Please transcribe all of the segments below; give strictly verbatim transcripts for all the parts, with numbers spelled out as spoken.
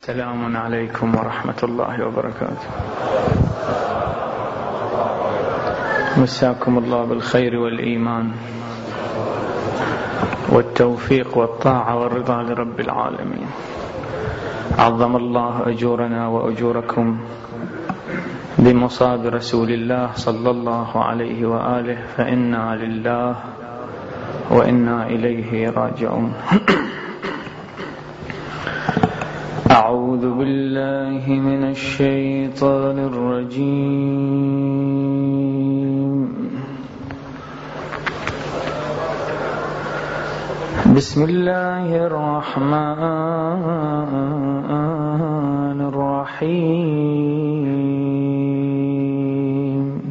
السلام عليكم ورحمة الله وبركاته. مساكم الله بالخير والإيمان والتوفيق والطاعة والرضا لرب العالمين. عظم الله أجورنا وأجوركم بمصاب رسول الله صلى الله عليه وآله، فإنا لله وإنا إليه راجعون. أعوذ بالله من الشيطان الرجيم. بسم الله الرحمن الرحيم.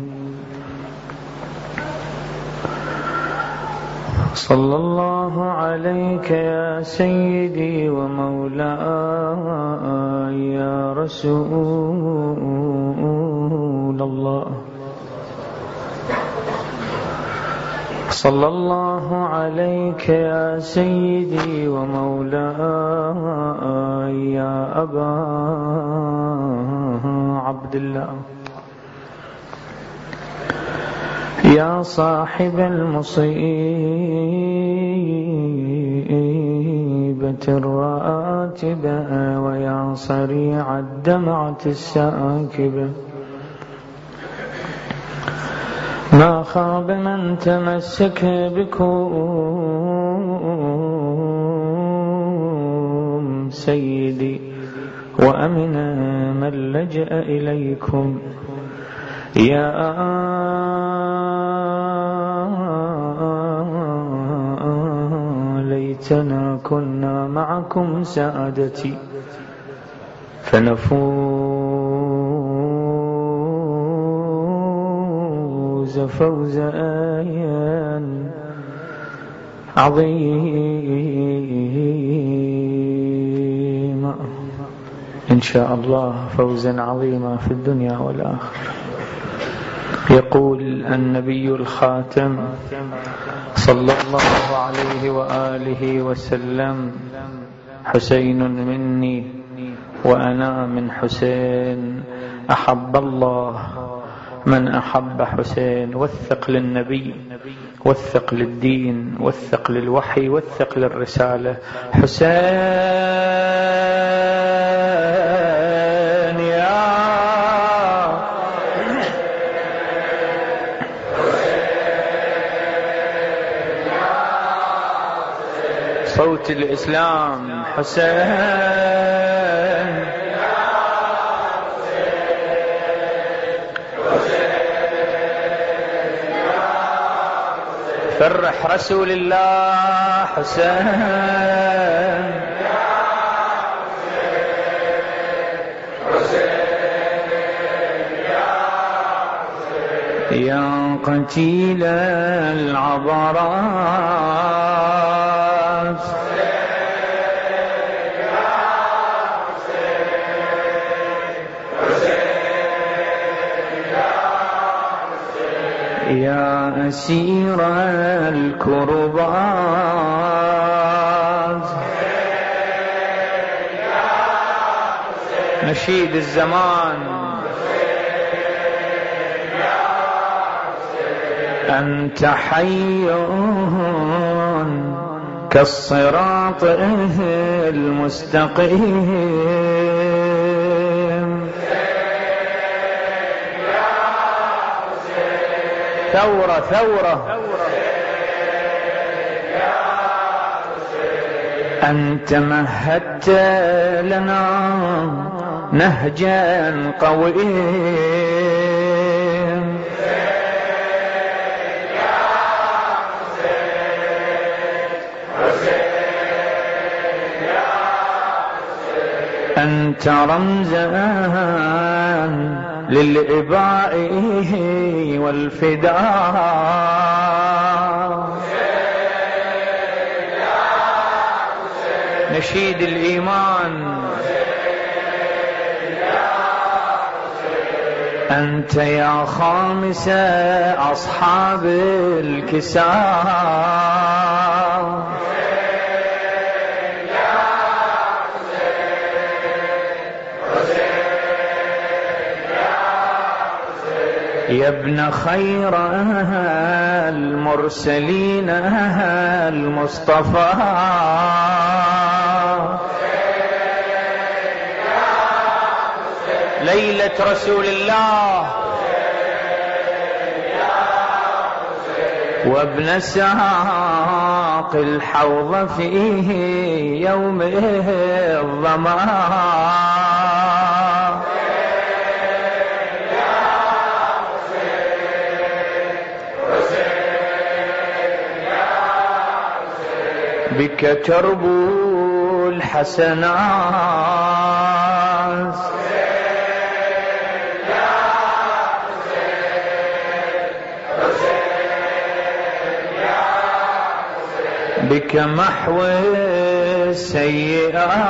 صلى الله عليك يا سيدي ومولاي يا رسول الله. صلى الله عليك يا سيدي ومولاي يا أبا عبد الله، يا صاحب المصيبة الراتبة ويا صريع الدمعة الساكبة. ما خاب من تمسك بكم سيدي، وأمن من لجأ إليكم. يا ليتنا كنا معكم سادتي فنفوز فوزا عظيما إن شاء الله، فوزا عظيما في الدنيا والآخرة. يقول النبي الخاتم صلى الله عليه وآله وسلم: حسين مني وأنا من حسين، أحب الله من أحب حسين. وثق للنبي، وثق للدين، وثق للوحي، وثق للرسالة. حسين يا صوت الإسلام. حسين فرح رسول الله. حسين يا قتيل العبرات، يا أسير الكربات، نشيد الزمان. أنت حي كالصراط المستقيم. ثورة ثورة. أنت مهدت لنا نهجا قويم. أنت رمزا للإباء والفداء. نشيد الإيمان. أنت يا خامس أصحاب الكساء. يا ابن خير المرسلين المصطفى ليلة رسول الله وابن ساق الحوض فيه يوم الظما بك تربو الحسنات بك محو السيئات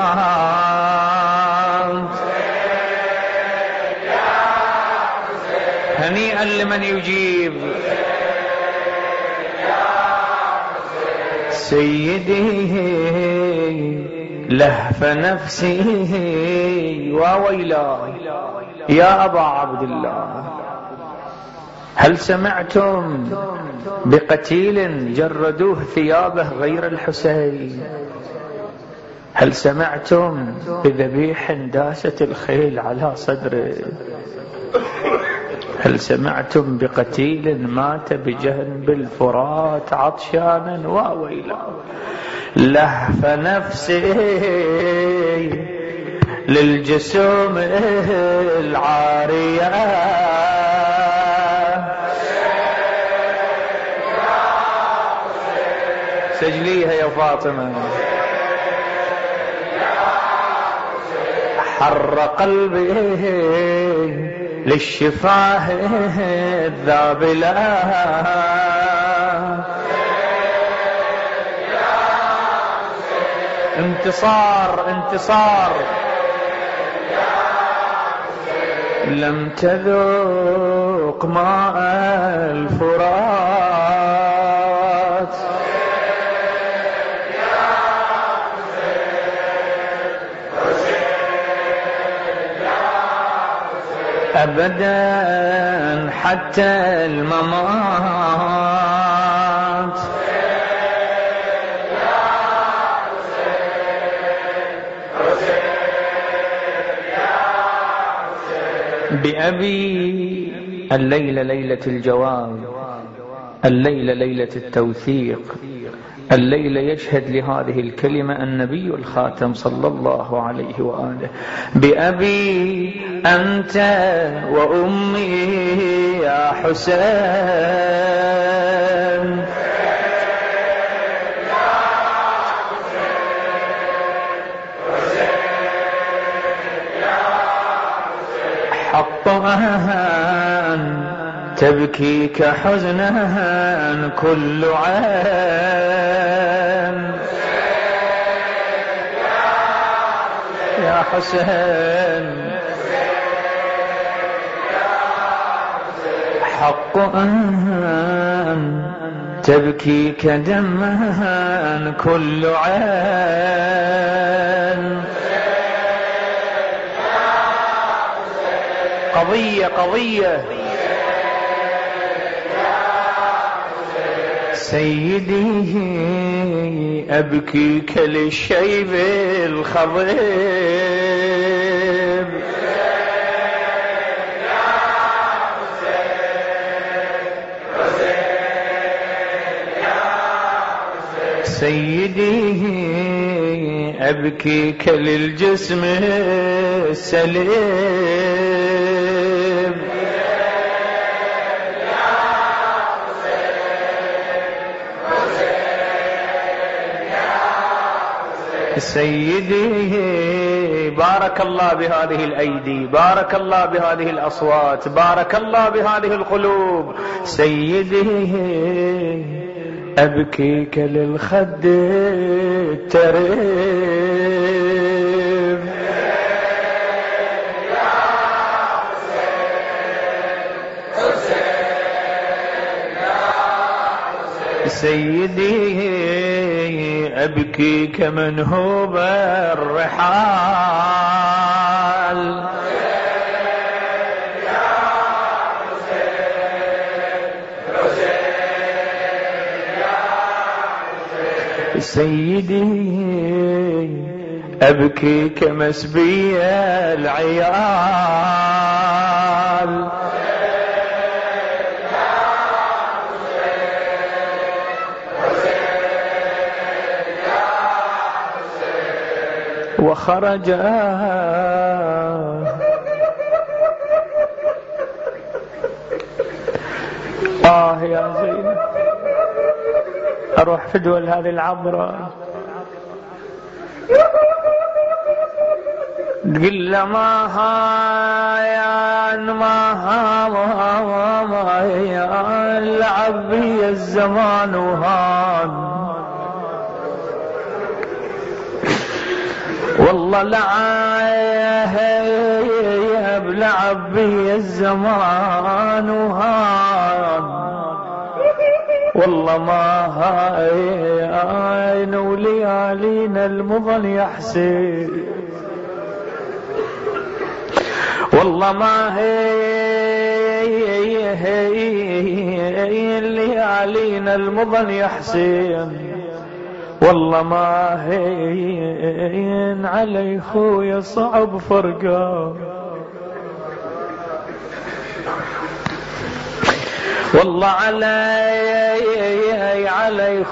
هنيئا لمن يجيب سيدي لهف نفسه وويلا يا أبا عبد الله هل سمعتم بقتيل جردوه ثيابه غير الحسين؟ هل سمعتم بذبيح داست الخيل على صدره؟ هل سمعتم بقتيل مات بجنب الفرات عطشانا وويلا لهف نفسه للجسوم العارية سجليها يا فاطمة حر قلبي للشفاه الذابلة انتصار انتصار لم تذوق ماء الفرات أبدا حتى الممات بأبي الليلة ليلة الجواب الليلة ليلة التوثيق الليلة يشهد لهذه الكلمة النبي الخاتم صلى الله عليه وآله بأبي أنت وأمي يا حسين حقها تبكيك حزنها كل عين يا حسين حق أن تبكيك دمها كل عين قضية قضية سيدي أبكيك للشيب الخضيب سيدي أبكيك للجسم السليم سيدي بارك الله بهذه الأيدي بارك الله بهذه الأصوات بارك الله بهذه القلوب سيدي أبكيك للخد التريب سيدي أبكيك منهوب الرحال سيدي أبكي كمسبي العيال، وخرج آه يا زينب أروح فدوى هذه العبرة تقول له ما هايان ما هايان لعبي الزمان وهان، والله لعب لعبي الزمان وهان، والله ما هاين وليالينا المظل يحسن، والله ما هي هي ليالينا المظل يحسن، والله ما هين علي خويا صعب فرقه، والله علي علي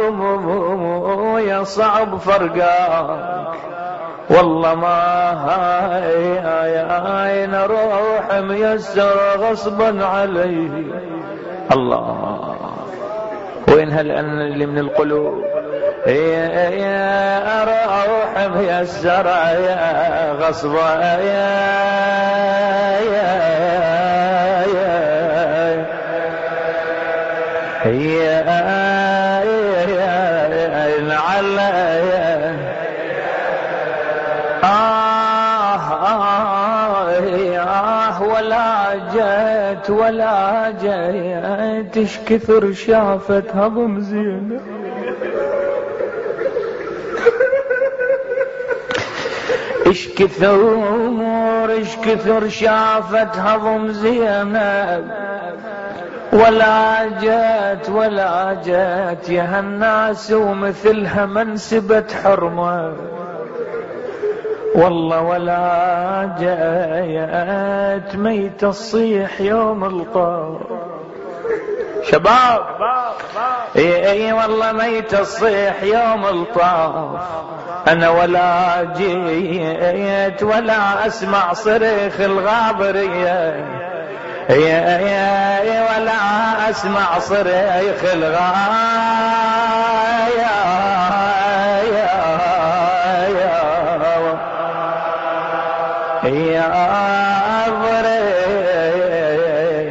خويا صعب فرقه، والله ما هاي هاي نروح ميسر غصبا علي. الله وين هالأن اللي من القلوب يا يا أروح ميسر يا غصبا يا يا يا يا لعل آه آه ولا جت ولا جت ايش كثر شافت هضم زينب، ايش كثر ايش كثر شافت هضم زينب، ولا جت ولا جت يا هالناس ومثلها منسبة حرمة، والله ولا جاءت ميت الصيح يوم الطاف. شباب اي اي والله ميت الصيح يوم الطاف، انا ولا جيت ولا اسمع صريخ الغابرية، يا يا ولا اسمع صريخ الغاية يا أبري.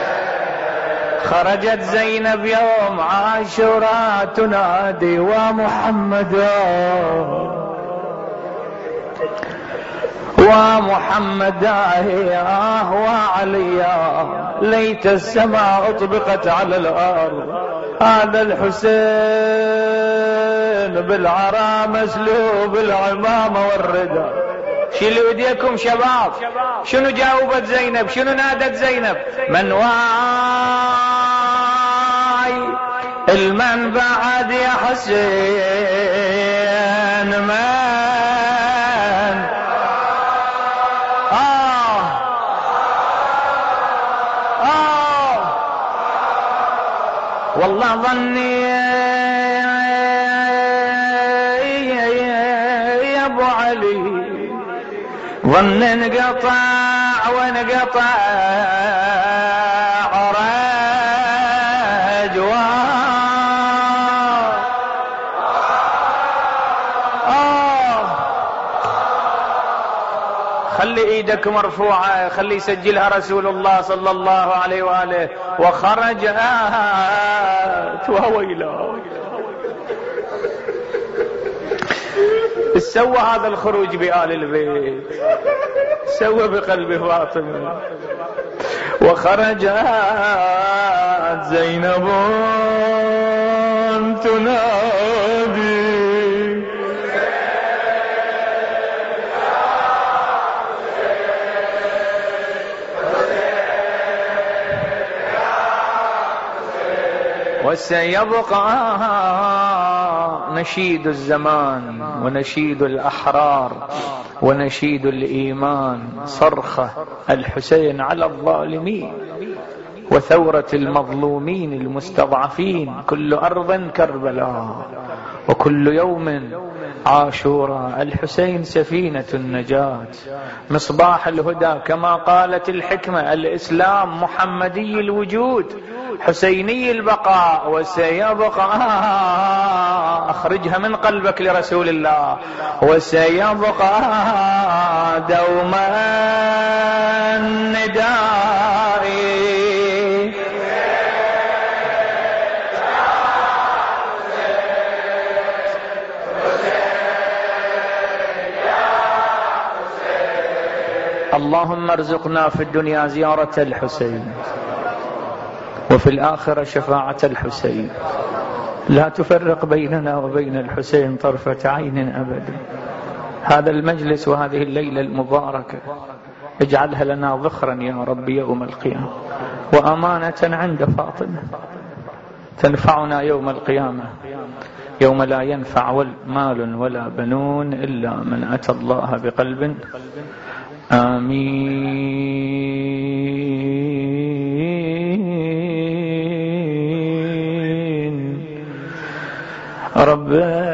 خرجت زينب يوم عاشوراء تنادي ومحمدا ومحمدا يا وعليا، ليت السماء اطبقت على الارض، هذا الحسين بالعرى مسلوب العمامة والرداء. شيلوا ايديكم شباب، شنو جاوبت زينب؟ شنو نادت زينب؟ من واي المن بعد يا حسين من آه آه والله ظني يا ابو علي ظن انقطع وانقطع رجوان. آه خلي ايدك مرفوعة، خلي يسجلها رسول الله صلى الله عليه وآله. وخرجت وويلا سوى هذا الخروج بآل البيت، سوى بقلب فاطمة. وخرجت زينب تنادي وسيبقى نشيد الزمان ونشيد الأحرار ونشيد الإيمان صرخة الحسين على الظالمين وثورة المظلومين المستضعفين. كل أرض كربلاء وكل يوم عاشوراء. الحسين سفينة النجاة مصباح الهدى كما قالت الحكمة. الإسلام محمدي الوجود حسيني البقاء. وسيبقى أخرجها من قلبك لرسول الله. وسيبقى دوما ندائي اللهم ارزقنا في الدنيا زيارة الحسين وفي الآخرة شفاعة الحسين. لا تفرق بيننا وبين الحسين طرفة عين أبدا. هذا المجلس وهذه الليلة المباركة اجعلها لنا ذخرا يا رب يوم القيامة وأمانة عند فاطمة تنفعنا يوم القيامة يوم لا ينفع مال ولا بنون إلا من أتى الله بقلب آمين. رب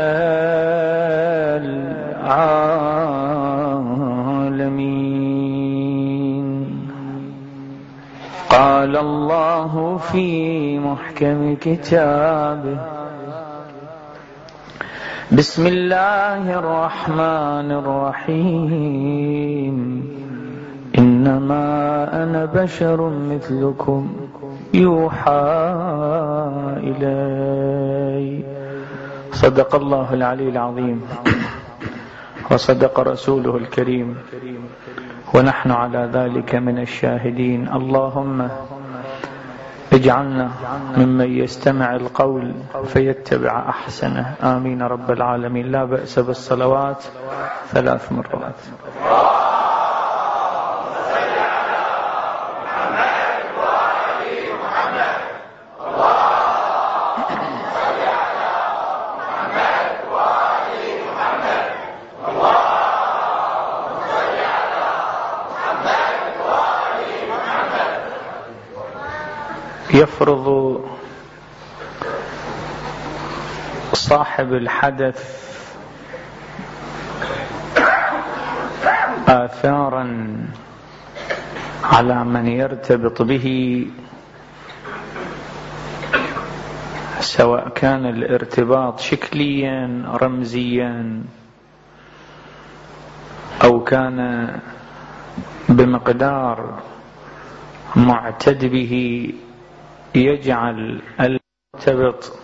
العالمين. قال الله في محكم كتابه بسم الله الرحمن الرحيم إنما أنا بشر مثلكم يوحى إلي. صدق الله العلي العظيم وصدق رسوله الكريم ونحن على ذلك من الشاهدين. اللهم اجعلنا ممن يستمع القول فيتبع أحسنه. آمين رب العالمين. لا بأس بالصلوات ثلاث مرات. يفرض صاحب الحدث آثارا على من يرتبط به، سواء كان الارتباط شكليا رمزيا أو كان بمقدار معتد به يجعل المرتبط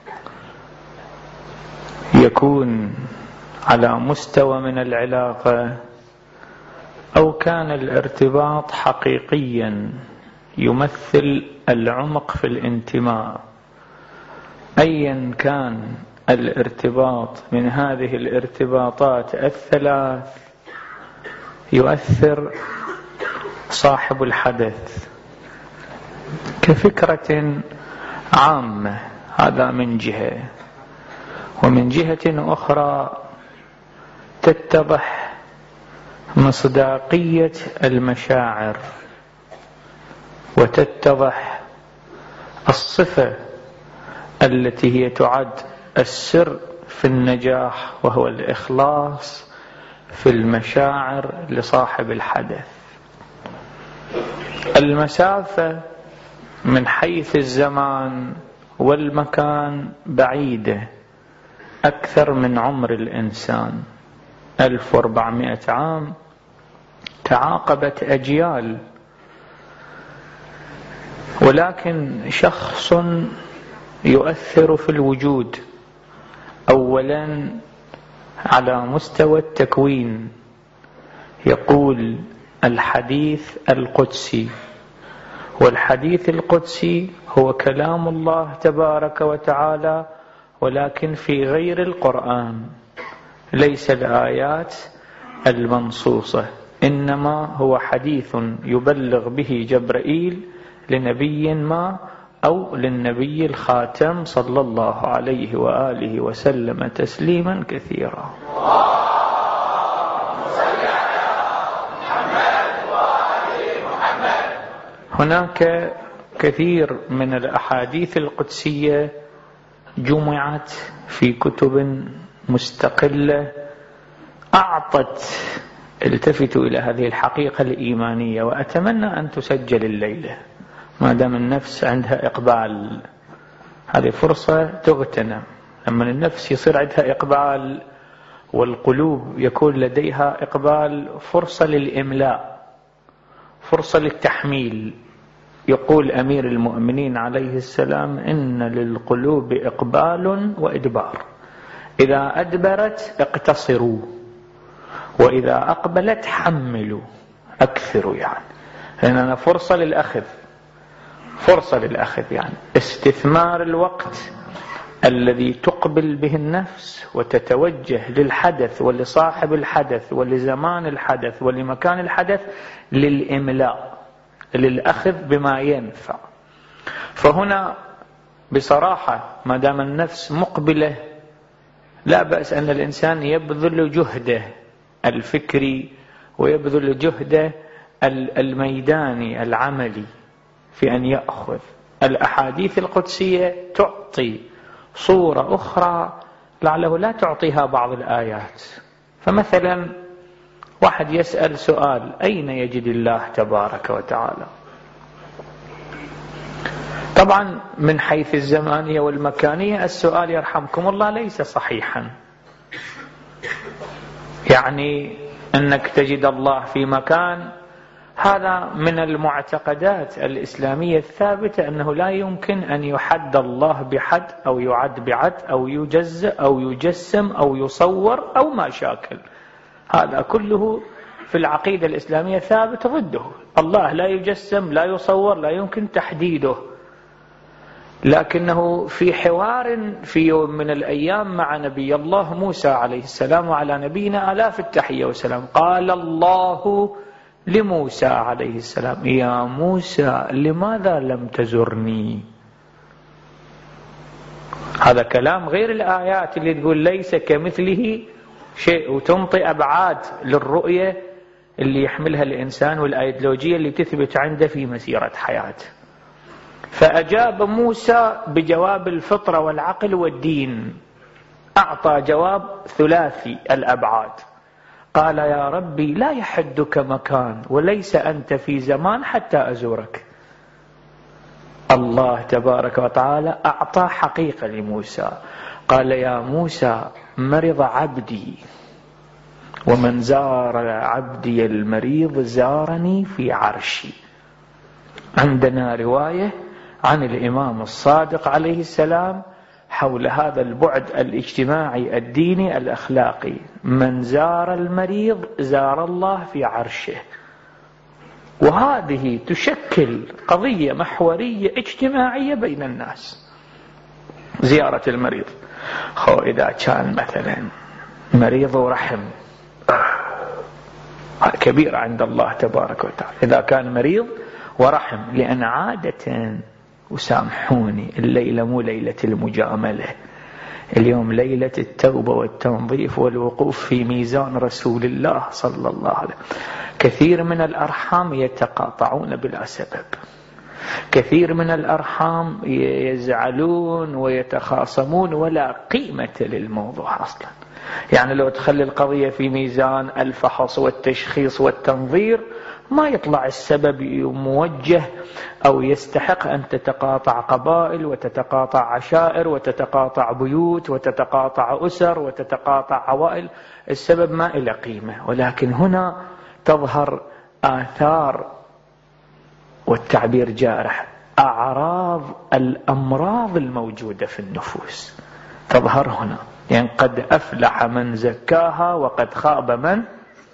يكون على مستوى من العلاقة، أو كان الارتباط حقيقيا يمثل العمق في الانتماء. أيا كان الارتباط من هذه الارتباطات الثلاث يؤثر صاحب الحدث كفكرة عامة. هذا من جهة، ومن جهة أخرى تتضح مصداقية المشاعر وتتضح الصفة التي هي تعد السر في النجاح، وهو الإخلاص في المشاعر لصاحب الحدث. المسافة من حيث الزمان والمكان بعيدة أكثر من عمر الإنسان. ألف وأربعمائة عام تعاقبت أجيال، ولكن شخص يؤثر في الوجود أولا على مستوى التكوين. يقول الحديث القدسي، والحديث القدسي هو كلام الله تبارك وتعالى ولكن في غير القرآن، ليس الآيات المنصوصة، إنما هو حديث يبلغ به جبرائيل لنبي ما أو للنبي الخاتم صلى الله عليه وآله وسلم تسليما كثيرا. هناك كثير من الأحاديث القدسية جمعت في كتب مستقلة أعطت، التفتوا إلى هذه الحقيقة الإيمانية، وأتمنى أن تسجل الليلة ما دام النفس عندها إقبال. هذه فرصة تغتنم، لما النفس يصير عندها إقبال والقلوب يكون لديها إقبال، فرصة للإملاء، فرصة للتحميل. يقول أمير المؤمنين عليه السلام: إن للقلوب إقبال وإدبار، إذا أدبرت اقتصروا، وإذا أقبلت حملوا، أكثروا. يعني لأننا فرصة للأخذ، فرصة للأخذ، يعني استثمار الوقت الذي تقبل به النفس وتتوجه للحدث ولصاحب الحدث ولزمان الحدث ولمكان الحدث للإملاء، للأخذ بما ينفع. فهنا بصراحة ما دام النفس مقبلة، لا بأس أن الإنسان يبذل جهده الفكري ويبذل جهده الميداني العملي في أن يأخذ. الأحاديث القدسية تعطي صورة أخرى لعله لا تعطيها بعض الآيات. فمثلا واحد يسأل سؤال: أين يجد الله تبارك وتعالى؟ طبعا من حيث الزمانية والمكانية السؤال يرحمكم الله ليس صحيحا، يعني أنك تجد الله في مكان، هذا من المعتقدات الإسلامية الثابتة، أنه لا يمكن أن يحد الله بحد أو يعد بعد أو يجزأ أو يجسم أو يصور أو ما شاكل. هذا كله في العقيدة الإسلامية ثابت ضده. الله لا يجسم، لا يصور، لا يمكن تحديده. لكنه في حوار في يوم من الأيام مع نبي الله موسى عليه السلام وعلى نبينا آلاف التحية والسلام، قال الله لموسى عليه السلام: يا موسى لماذا لم تزرني؟ هذا كلام غير الآيات اللي تقول ليس كمثله شيء وتنطي أبعاد للرؤية اللي يحملها الإنسان والأيديولوجية اللي تثبت عنده في مسيرة حياته. فأجاب موسى بجواب الفطرة والعقل والدين، أعطى جواب ثلاثي الأبعاد. قال: يا ربي لا يحدك مكان وليس أنت في زمان حتى أزورك. الله تبارك وتعالى أعطى حقيقة لموسى، قال: يا موسى مرض عبدي، ومن زار عبدي المريض زارني في عرشي. عندنا رواية عن الإمام الصادق عليه السلام حول هذا البعد الاجتماعي الديني الأخلاقي: من زار المريض زار الله في عرشه. وهذه تشكل قضية محورية اجتماعية بين الناس، زيارة المريض. خو إذا كان مثلا مريض ورحم كبير عند الله تبارك وتعالى، إذا كان مريض ورحم، لأن عادة وسامحوني الليلة مو ليلة المجاملة، اليوم ليلة التوبة والتنظيف والوقوف في ميزان رسول الله صلى الله عليه وسلم. كثير من الأرحام يتقاطعون بلا سبب، كثير من الأرحام يزعلون ويتخاصمون ولا قيمة للموضوع أصلا. يعني لو تخلي القضية في ميزان الفحص والتشخيص والتنظير ما يطلع السبب موجه أو يستحق أن تتقاطع قبائل وتتقاطع عشائر وتتقاطع بيوت وتتقاطع أسر وتتقاطع عوائل، السبب ما إلى قيمة. ولكن هنا تظهر آثار، والتعبير جارح، أعراض الأمراض الموجودة في النفوس تظهر هنا. يعني قد أفلح من زكاها وقد خاب من.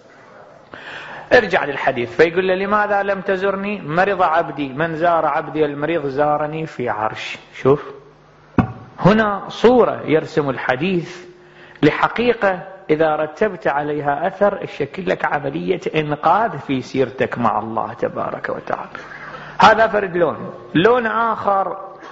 ارجع للحديث فيقول له: لماذا لم تزرني؟ مرض عبدي، من زار عبدي المريض زارني في عرش. شوف هنا صورة يرسم الحديث لحقيقة إذا رتبت عليها أثر يشكل لك عملية إنقاذ في سيرتك مع الله تبارك وتعالى. هذا فرد لون. لون آخر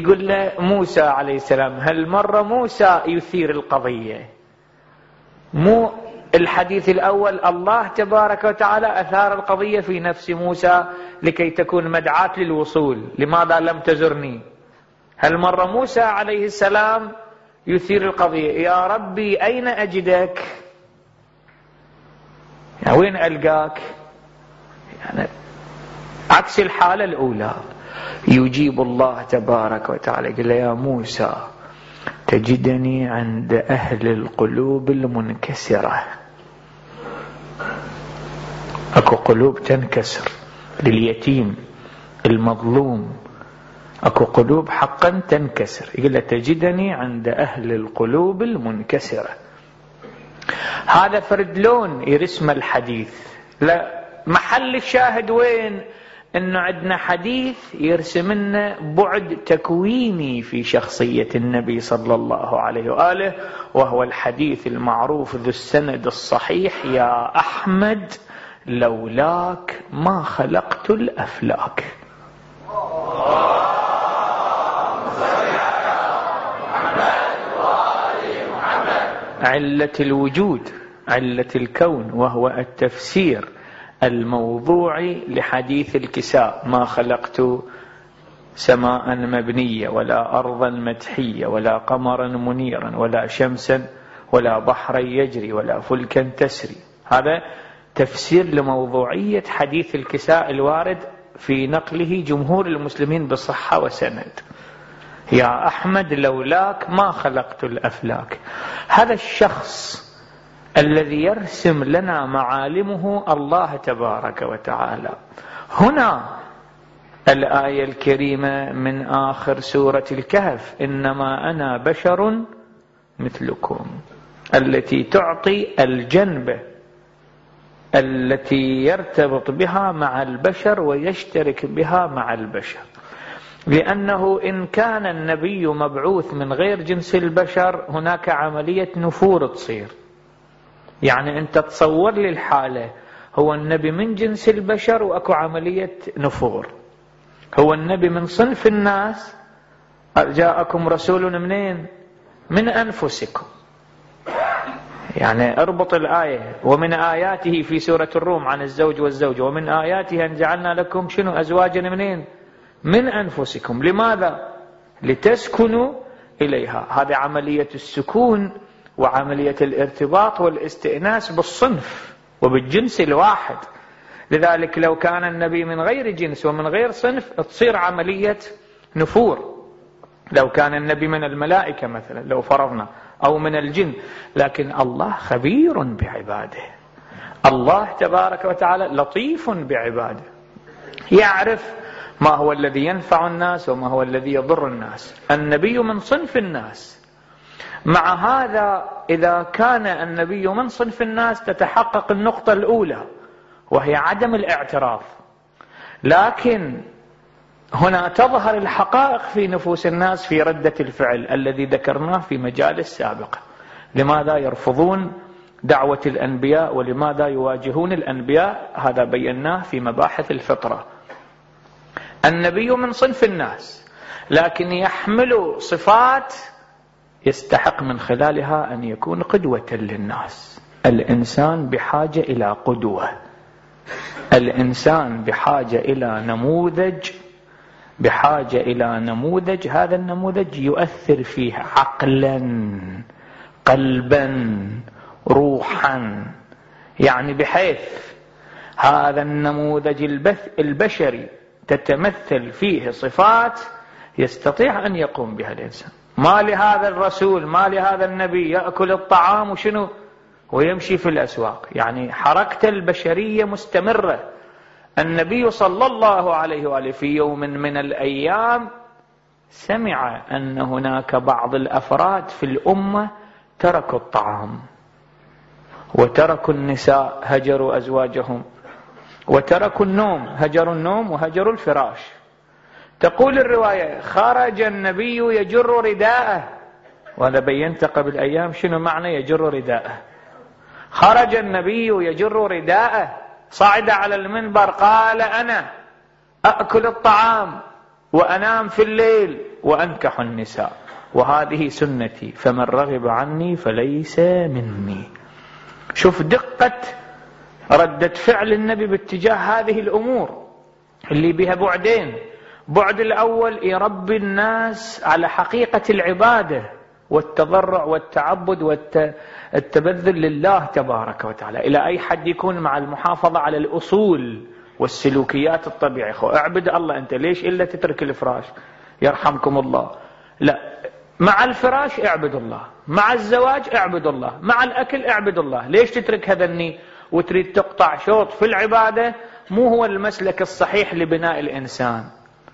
يقول له موسى عليه السلام، هل مر موسى يثير القضية؟ مو الحديث الأول الله تبارك وتعالى أثار القضية في نفس موسى لكي تكون مدعاة للوصول، لماذا لم تزرني؟ هل مر موسى عليه السلام يثير القضية، يا ربي أين أجدك؟ يعني وين ألقاك؟ يعني عكس الحالة الأولى. يجيب الله تبارك وتعالى يقول يا موسى تجدني عند أهل القلوب المنكسرة. أكو قلوب تنكسر لليتيم المظلوم، أكو قلوب حقا تنكسر. يقول تجدني عند أهل القلوب المنكسرة. هذا فرد لون يرسم الحديث. لا محل الشاهد وين؟ انه عندنا حديث يرسم لنا بعد تكويني في شخصية النبي صلى الله عليه وآله، وهو الحديث المعروف ذو السند الصحيح، يا أحمد لولاك ما خلقت الأفلاك. علة الوجود، علة الكون، وهو التفسير الموضوعي لحديث الكساء، ما خلقت سماء مبنية ولا أرضا مدحية ولا قمرا منيرا ولا شمسا ولا بحرا يجري ولا فلكا تسري. هذا تفسير لموضوعية حديث الكساء الوارد في نقله جمهور المسلمين بصحة وسند. يا أحمد لولاك ما خلقت الأفلاك. هذا الشخص الذي يرسم لنا معالمه الله تبارك وتعالى. هنا الآية الكريمة من آخر سورة الكهف، إنما أنا بشر مثلكم، التي تعطي الجنبة التي يرتبط بها مع البشر ويشترك بها مع البشر. لأنه إن كان النبي مبعوث من غير جنس البشر هناك عملية نفور تصير. يعني أنت تصور لي الحالة، هو النبي من جنس البشر وأكو عملية نفور. هو النبي من صنف الناس، جاءكم رسول منين؟ من أنفسكم. يعني اربط الآية، ومن آياته في سورة الروم عن الزوج والزوج، ومن آياته أن جعلنا لكم شنو أزواجا منين؟ من أنفسكم. لماذا؟ لتسكنوا إليها. هذه عملية السكون وعملية الارتباط والاستئناس بالصنف وبالجنس الواحد. لذلك لو كان النبي من غير جنس ومن غير صنف تصير عملية نفور. لو كان النبي من الملائكة مثلا لو فرضنا، أو من الجن. لكن الله خبير بعباده، الله تبارك وتعالى لطيف بعباده، يعرف ما هو الذي ينفع الناس وما هو الذي يضر الناس. النبي من صنف الناس. مع هذا إذا كان النبي من صنف الناس تتحقق النقطة الأولى وهي عدم الاعتراض. لكن هنا تظهر الحقائق في نفوس الناس في ردة الفعل الذي ذكرناه في مجالس سابقة. لماذا يرفضون دعوة الأنبياء ولماذا يواجهون الأنبياء؟ هذا بيناه في مباحث الفطرة. النبي من صنف الناس لكن يحمل صفات يستحق من خلالها أن يكون قدوة للناس. الإنسان بحاجة إلى قدوة، الإنسان بحاجة إلى نموذج، بحاجة إلى نموذج هذا النموذج يؤثر فيه عقلا قلبا روحا. يعني بحيث هذا النموذج البث البشري تتمثل فيه صفات يستطيع أن يقوم بها الإنسان. ما لهذا الرسول، ما لهذا النبي يأكل الطعام وشنو ويمشي في الأسواق. يعني حركة البشرية مستمرة. النبي صلى الله عليه وآله في يوم من الأيام سمع أن هناك بعض الأفراد في الأمة تركوا الطعام وتركوا النساء، هجروا أزواجهم، وتركوا النوم، هجروا النوم وهجروا الفراش. تقول الرواية خرج النبي يجر رداءه، وهذا بينت قبل أيام شنو معنى يجر رداءه. خرج النبي يجر رداءه، صعد على المنبر قال أنا أأكل الطعام وأنام في الليل وأنكح النساء، وهذه سنتي، فمن رغب عني فليس مني. شوف دقة ردة فعل النبي باتجاه هذه الأمور اللي بها بعدين. بعد الأول يربي الناس على حقيقة العبادة والتضرع والتعبد والتبذل لله تبارك وتعالى، إلى أي حد يكون مع المحافظة على الأصول والسلوكيات الطبيعية. اعبد الله أنت، ليش إلا تترك الفراش يرحمكم الله؟ لا، مع الفراش اعبد الله، مع الزواج اعبد الله، مع الأكل اعبد الله. ليش تترك هذني وتريد تقطع شوط في العبادة؟ مو هو المسلك الصحيح لبناء الإنسان.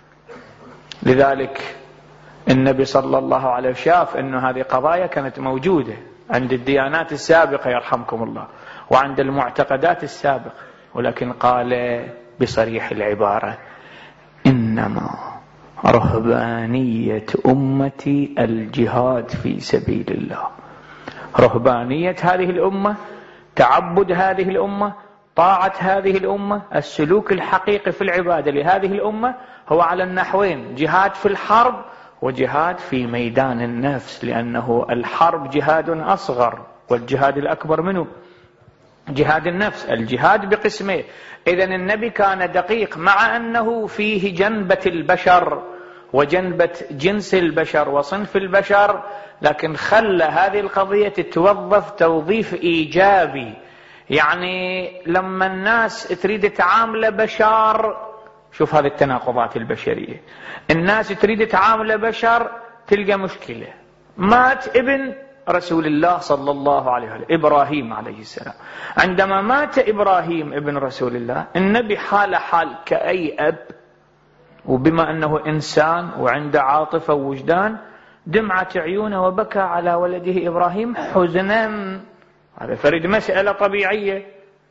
لذلك النبي صلى الله عليه وسلم شاف أنه هذه قضايا كانت موجودة عند الديانات السابقة يرحمكم الله وعند المعتقدات السابقة، ولكن قال بصريح العبارة: إنما رهبانية أمتي الجهاد في سبيل الله. رهبانية هذه الأمة، تعبد هذه الأمة، طاعة هذه الأمة، السلوك الحقيقي في العبادة لهذه الأمة هو على النحوين: جهاد في الحرب وجهاد في ميدان النفس، لأنه الحرب جهاد أصغر والجهاد الأكبر منه جهاد النفس. الجهاد بقسمه. إذن النبي كان دقيق، مع أنه فيه جنبة البشر وجنبة جنس البشر وصنف البشر، لكن خلى هذه القضية تتوظف توظيف إيجابي. يعني لما الناس تريد تعامل بشر، شوف هذه التناقضات البشرية، الناس تريد تعامل بشر تلقى مشكلة. مات ابن رسول الله صلى الله عليه وسلم إبراهيم عليه السلام، عندما مات إبراهيم ابن رسول الله، النبي حال حال كأي أب، وبما أنه إنسان وعنده عاطفة ووجدان، دمعت عيونه وبكى على ولده إبراهيم حزنا. هذا فرد مسألة طبيعية.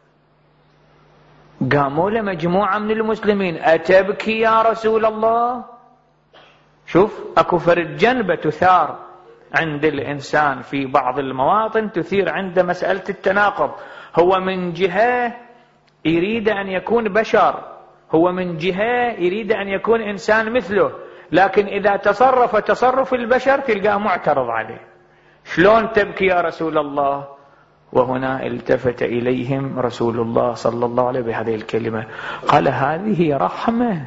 قاموا له مجموعة من المسلمين: أتبكي يا رسول الله؟ شوف أكو فرد جنبة تثار عند الإنسان في بعض المواطن، تثير عند مسألة التناقض. هو من جهة يريد أن يكون بشر، هو من جهة يريد أن يكون إنسان مثله، لكن إذا تصرف تصرف البشر تلقاه معترض عليه. شلون تبكي يا رسول الله؟ وهنا التفت إليهم رسول الله صلى الله عليه وسلم بهذه الكلمة، قال: هذه رحمة،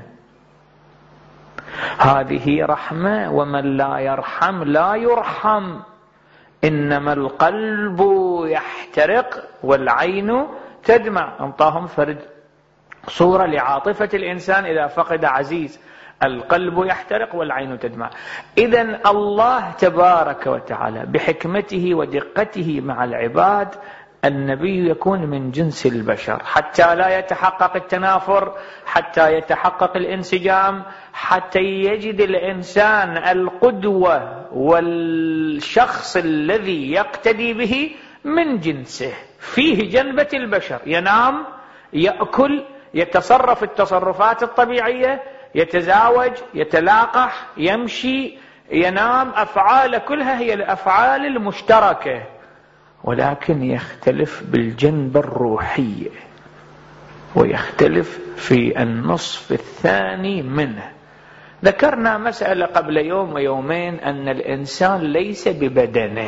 هذه رحمة، ومن لا يرحم لا يرحم، إنما القلب يحترق والعين تدمع. انطاهم فرد صورة لعاطفة الإنسان إذا فقد عزيز: القلب يحترق والعين تدمع. إذن الله تبارك وتعالى بحكمته ودقته مع العباد، النبي يكون من جنس البشر حتى لا يتحقق التنافر، حتى يتحقق الانسجام، حتى يجد الإنسان القدوة والشخص الذي يقتدي به من جنسه، فيه جنبة البشر، ينام، يأكل، يتصرف التصرفات الطبيعية، يتزاوج، يتلاقح، يمشي، ينام، أفعال كلها هي الأفعال المشتركة، ولكن يختلف بالجنب الروحية، ويختلف في النصف الثاني منه. ذكرنا مسألة قبل يوم ويومين أن الإنسان ليس ببدنه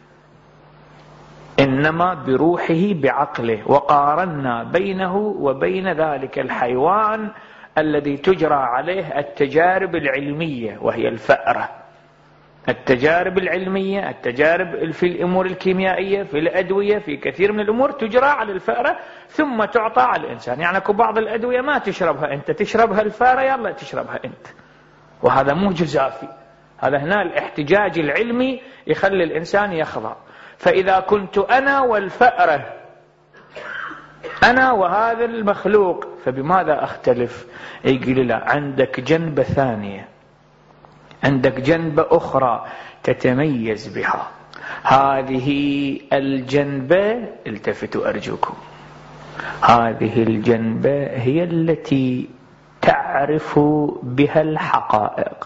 إنما بروحه بعقله، وقارنا بينه وبين ذلك الحيوان الذي تجرى عليه التجارب العلمية وهي الفأرة. التجارب العلمية، التجارب في الأمور الكيميائية، في الأدوية، في كثير من الأمور تجرى على الفأرة ثم تعطى على الإنسان. يعني بعض الأدوية ما تشربها أنت، تشربها الفأرة، يلا تشربها أنت، وهذا مو جزافي. هذا هنا الاحتجاج العلمي يخلي الإنسان يخضع. فإذا كنت أنا والفأرة، أنا وهذا المخلوق، فبماذا أختلف؟ يقول لا، عندك جنبة ثانية، عندك جنبة أخرى تتميز بها. هذه الجنبة، التفتوا أرجوكم، هذه الجنبة هي التي تعرف بها الحقائق،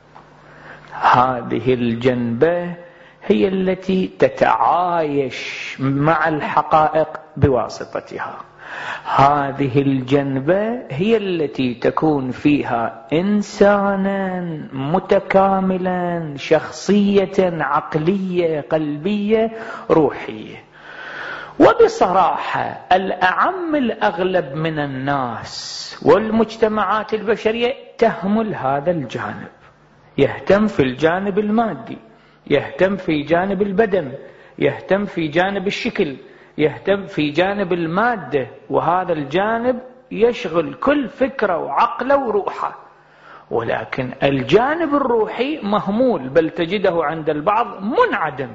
هذه الجنبة هي التي تتعايش مع الحقائق بواسطتها. هذه الجنبة هي التي تكون فيها إنسانا متكاملا، شخصية عقلية قلبية روحية. وبصراحة الأعم الأغلب من الناس والمجتمعات البشرية تهمل هذا الجانب، يهتم في الجانب المادي، يهتم في جانب البدن، يهتم في جانب الشكل، يهتم في جانب المادة، وهذا الجانب يشغل كل فكرة وعقله وروحه. ولكن الجانب الروحي مهمول، بل تجده عند البعض منعدم.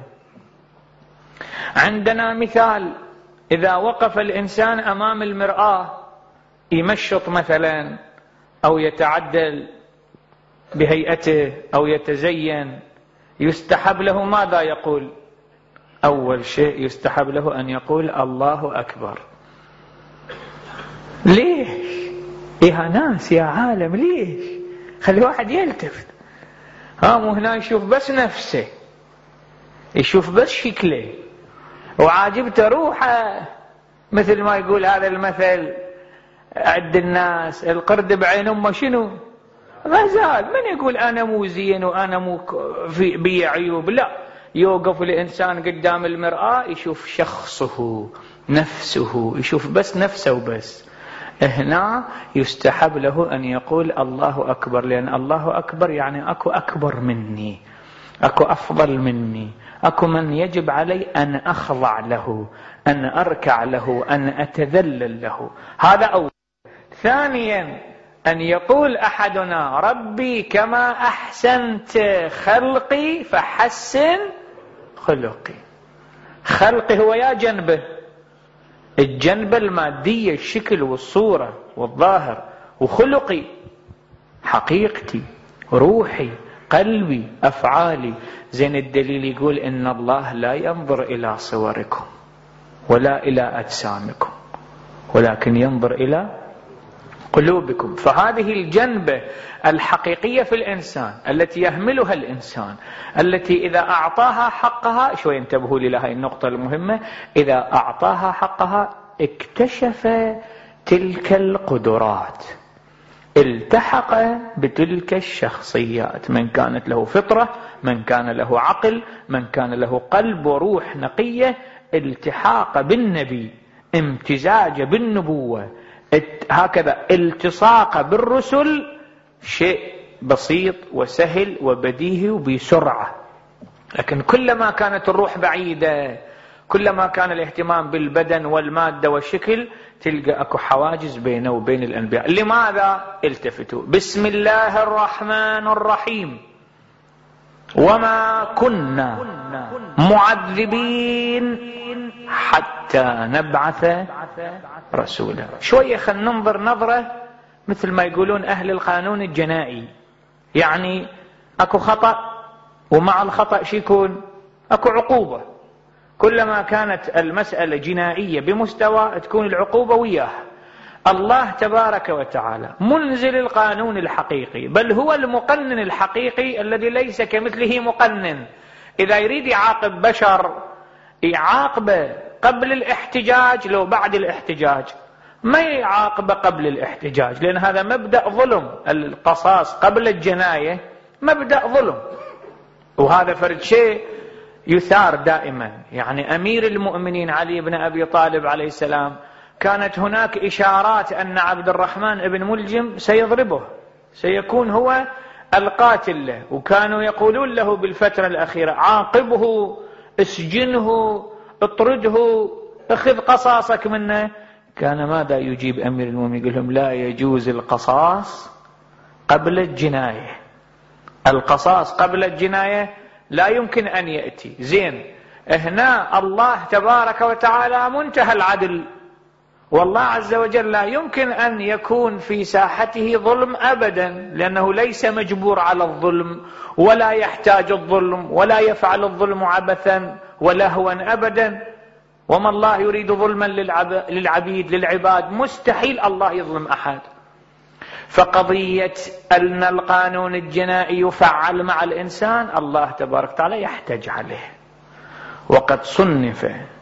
عندنا مثال: إذا وقف الإنسان أمام المرآة يمشط مثلا أو يتعدل بهيئته أو يتزين، يستحب له ماذا يقول؟ أول شيء يستحب له أن يقول الله أكبر. ليش؟ يا ناس يا عالم ليش؟ خلي واحد يلتفت، ها مو هنا يشوف بس نفسه، يشوف بس شكله وعاجبته روحه، مثل ما يقول هذا المثل عند الناس: القرد بعين امه شنو؟ غزال. من يقول انا مو زين وانا مو في بي عيوب؟ لا، يوقف الانسان قدام المرآة يشوف شخصه نفسه، يشوف بس نفسه وبس. هنا يستحب له ان يقول الله اكبر، لان الله اكبر يعني اكو اكبر مني، اكو افضل مني، اكو من يجب علي ان اخضع له، ان اركع له، ان اتذلل له. هذا اول. ثانيا أن يقول أحدنا: ربي كما أحسنت خلقي فحسن خلقي. خلقي هو يا جنبه، الجنبة المادية، الشكل والصورة والظاهر، وخلقي حقيقتي، روحي، قلبي، أفعالي. زين الدليل يقول إن الله لا ينظر إلى صوركم ولا إلى أجسامكم ولكن ينظر إلى قلوبكم. فهذه الجنبة الحقيقية في الإنسان التي يهملها الإنسان، التي إذا أعطاها حقها، شوي انتبهوا لي لهذه النقطة المهمة، إذا أعطاها حقها اكتشف تلك القدرات، التحق بتلك الشخصيات، من كانت له فطرة، من كان له عقل، من كان له قلب وروح نقية، التحاق بالنبي، امتزاج بالنبوة، هكذا التصاق بالرسل، شيء بسيط وسهل وبديهي وبسرعة. لكن كلما كانت الروح بعيدة، كلما كان الاهتمام بالبدن والمادة والشكل، تلقى اكو حواجز بينه وبين الأنبياء. لماذا؟ التفتوا: بسم الله الرحمن الرحيم، وما كنا معذبين حتى نبعث رسولا. شوية خلينا ننظر نظرة مثل ما يقولون أهل القانون الجنائي، يعني أكو خطأ ومع الخطأ شو يكون؟ أكو عقوبة. كلما كانت المسألة جنائية بمستوى تكون العقوبة وياها. الله تبارك وتعالى منزل القانون الحقيقي، بل هو المقنن الحقيقي الذي ليس كمثله مقنن. إذا يريد يعاقب بشر يعاقبه قبل الاحتجاج لو بعد الاحتجاج، ما يعاقبه قبل الاحتجاج، لأن هذا مبدأ ظلم. القصاص قبل الجناية مبدأ ظلم، وهذا فرد شيء يثار دائما. يعني أمير المؤمنين علي بن أبي طالب عليه السلام كانت هناك إشارات أن عبد الرحمن بن ملجم سيضربه، سيكون هو القاتل له، وكانوا يقولون له بالفترة الأخيرة: عاقبه، اسجنه، اطرده، اخذ قصاصك منه. كان ماذا يجيب أمير المؤمنين؟ يقول لهم: لا يجوز القصاص قبل الجناية، القصاص قبل الجناية لا يمكن أن يأتي. زين، هنا الله تبارك وتعالى منتهى العدل، والله عز وجل لا يمكن أن يكون في ساحته ظلم أبدا، لأنه ليس مجبور على الظلم ولا يحتاج الظلم ولا يفعل الظلم عبثا ولهوا أبدا. وما الله يريد ظلما للعبيد للعباد، مستحيل الله يظلم أحد. فقضية أن القانون الجنائي يفعل مع الإنسان، الله تبارك وتعالى يحتج عليه. وقد صنف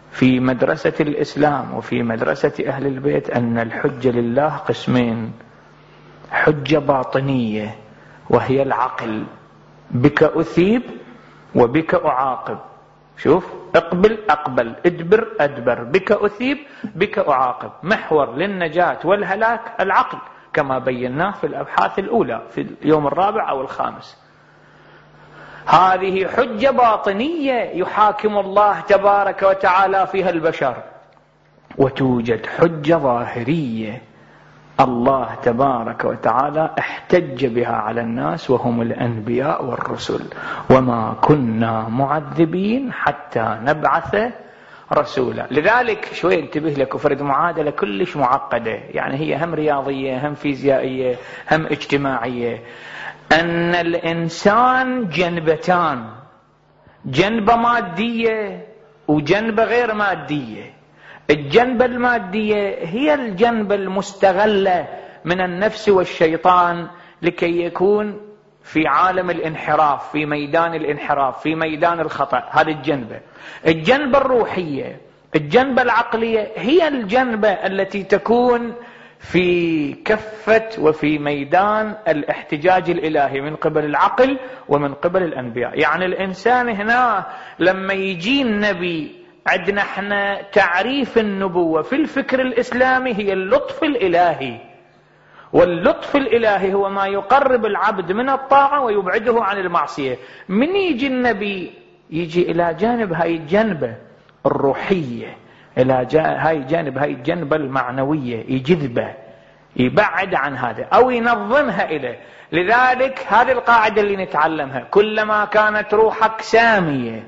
في مدرسة الإسلام وفي مدرسة أهل البيت أن الحجة لله قسمين: حجة باطنية وهي العقل، بك أثيب وبك أعاقب. شوف، اقبل أقبل، ادبر أدبر، بك أثيب بك أعاقب. محور للنجاة والهلاك العقل، كما بيناه في الأبحاث الأولى في اليوم الرابع أو الخامس. هذه حجة باطنية يحاكم الله تبارك وتعالى فيها البشر. وتوجد حجة ظاهرية الله تبارك وتعالى احتج بها على الناس، وهم الأنبياء والرسل: وما كنا معذبين حتى نبعث رسولا. لذلك شوي انتبه لك، وفرد معادلة كلش معقدة، يعني هي هم رياضية هم فيزيائية هم اجتماعية. أن الإنسان جنبتان: جنبة مادية وجنبة غير مادية. الجنبة المادية هي الجنبة المستغلة من النفس والشيطان لكي يكون في عالم الانحراف، في ميدان الانحراف، في ميدان الخطأ. هذه الجنبة. الجنبة الروحية، الجنبة العقلية، هي الجنبة التي تكون في كفة وفي ميدان الاحتجاج الإلهي من قبل العقل ومن قبل الأنبياء. يعني الإنسان هنا لما يجي النبي، عندنا احنا تعريف النبوة في الفكر الإسلامي هي اللطف الإلهي، واللطف الإلهي هو ما يقرب العبد من الطاعة ويبعده عن المعصية. من يجي النبي يجي إلى جانب هاي الجنبة الروحية، إلى هاي جانب هاي الجنبة المعنوية، يجذبه يبعد عن هذا أو ينظمها إليه. لذلك هذه القاعدة اللي نتعلمها: كلما كانت روحك سامية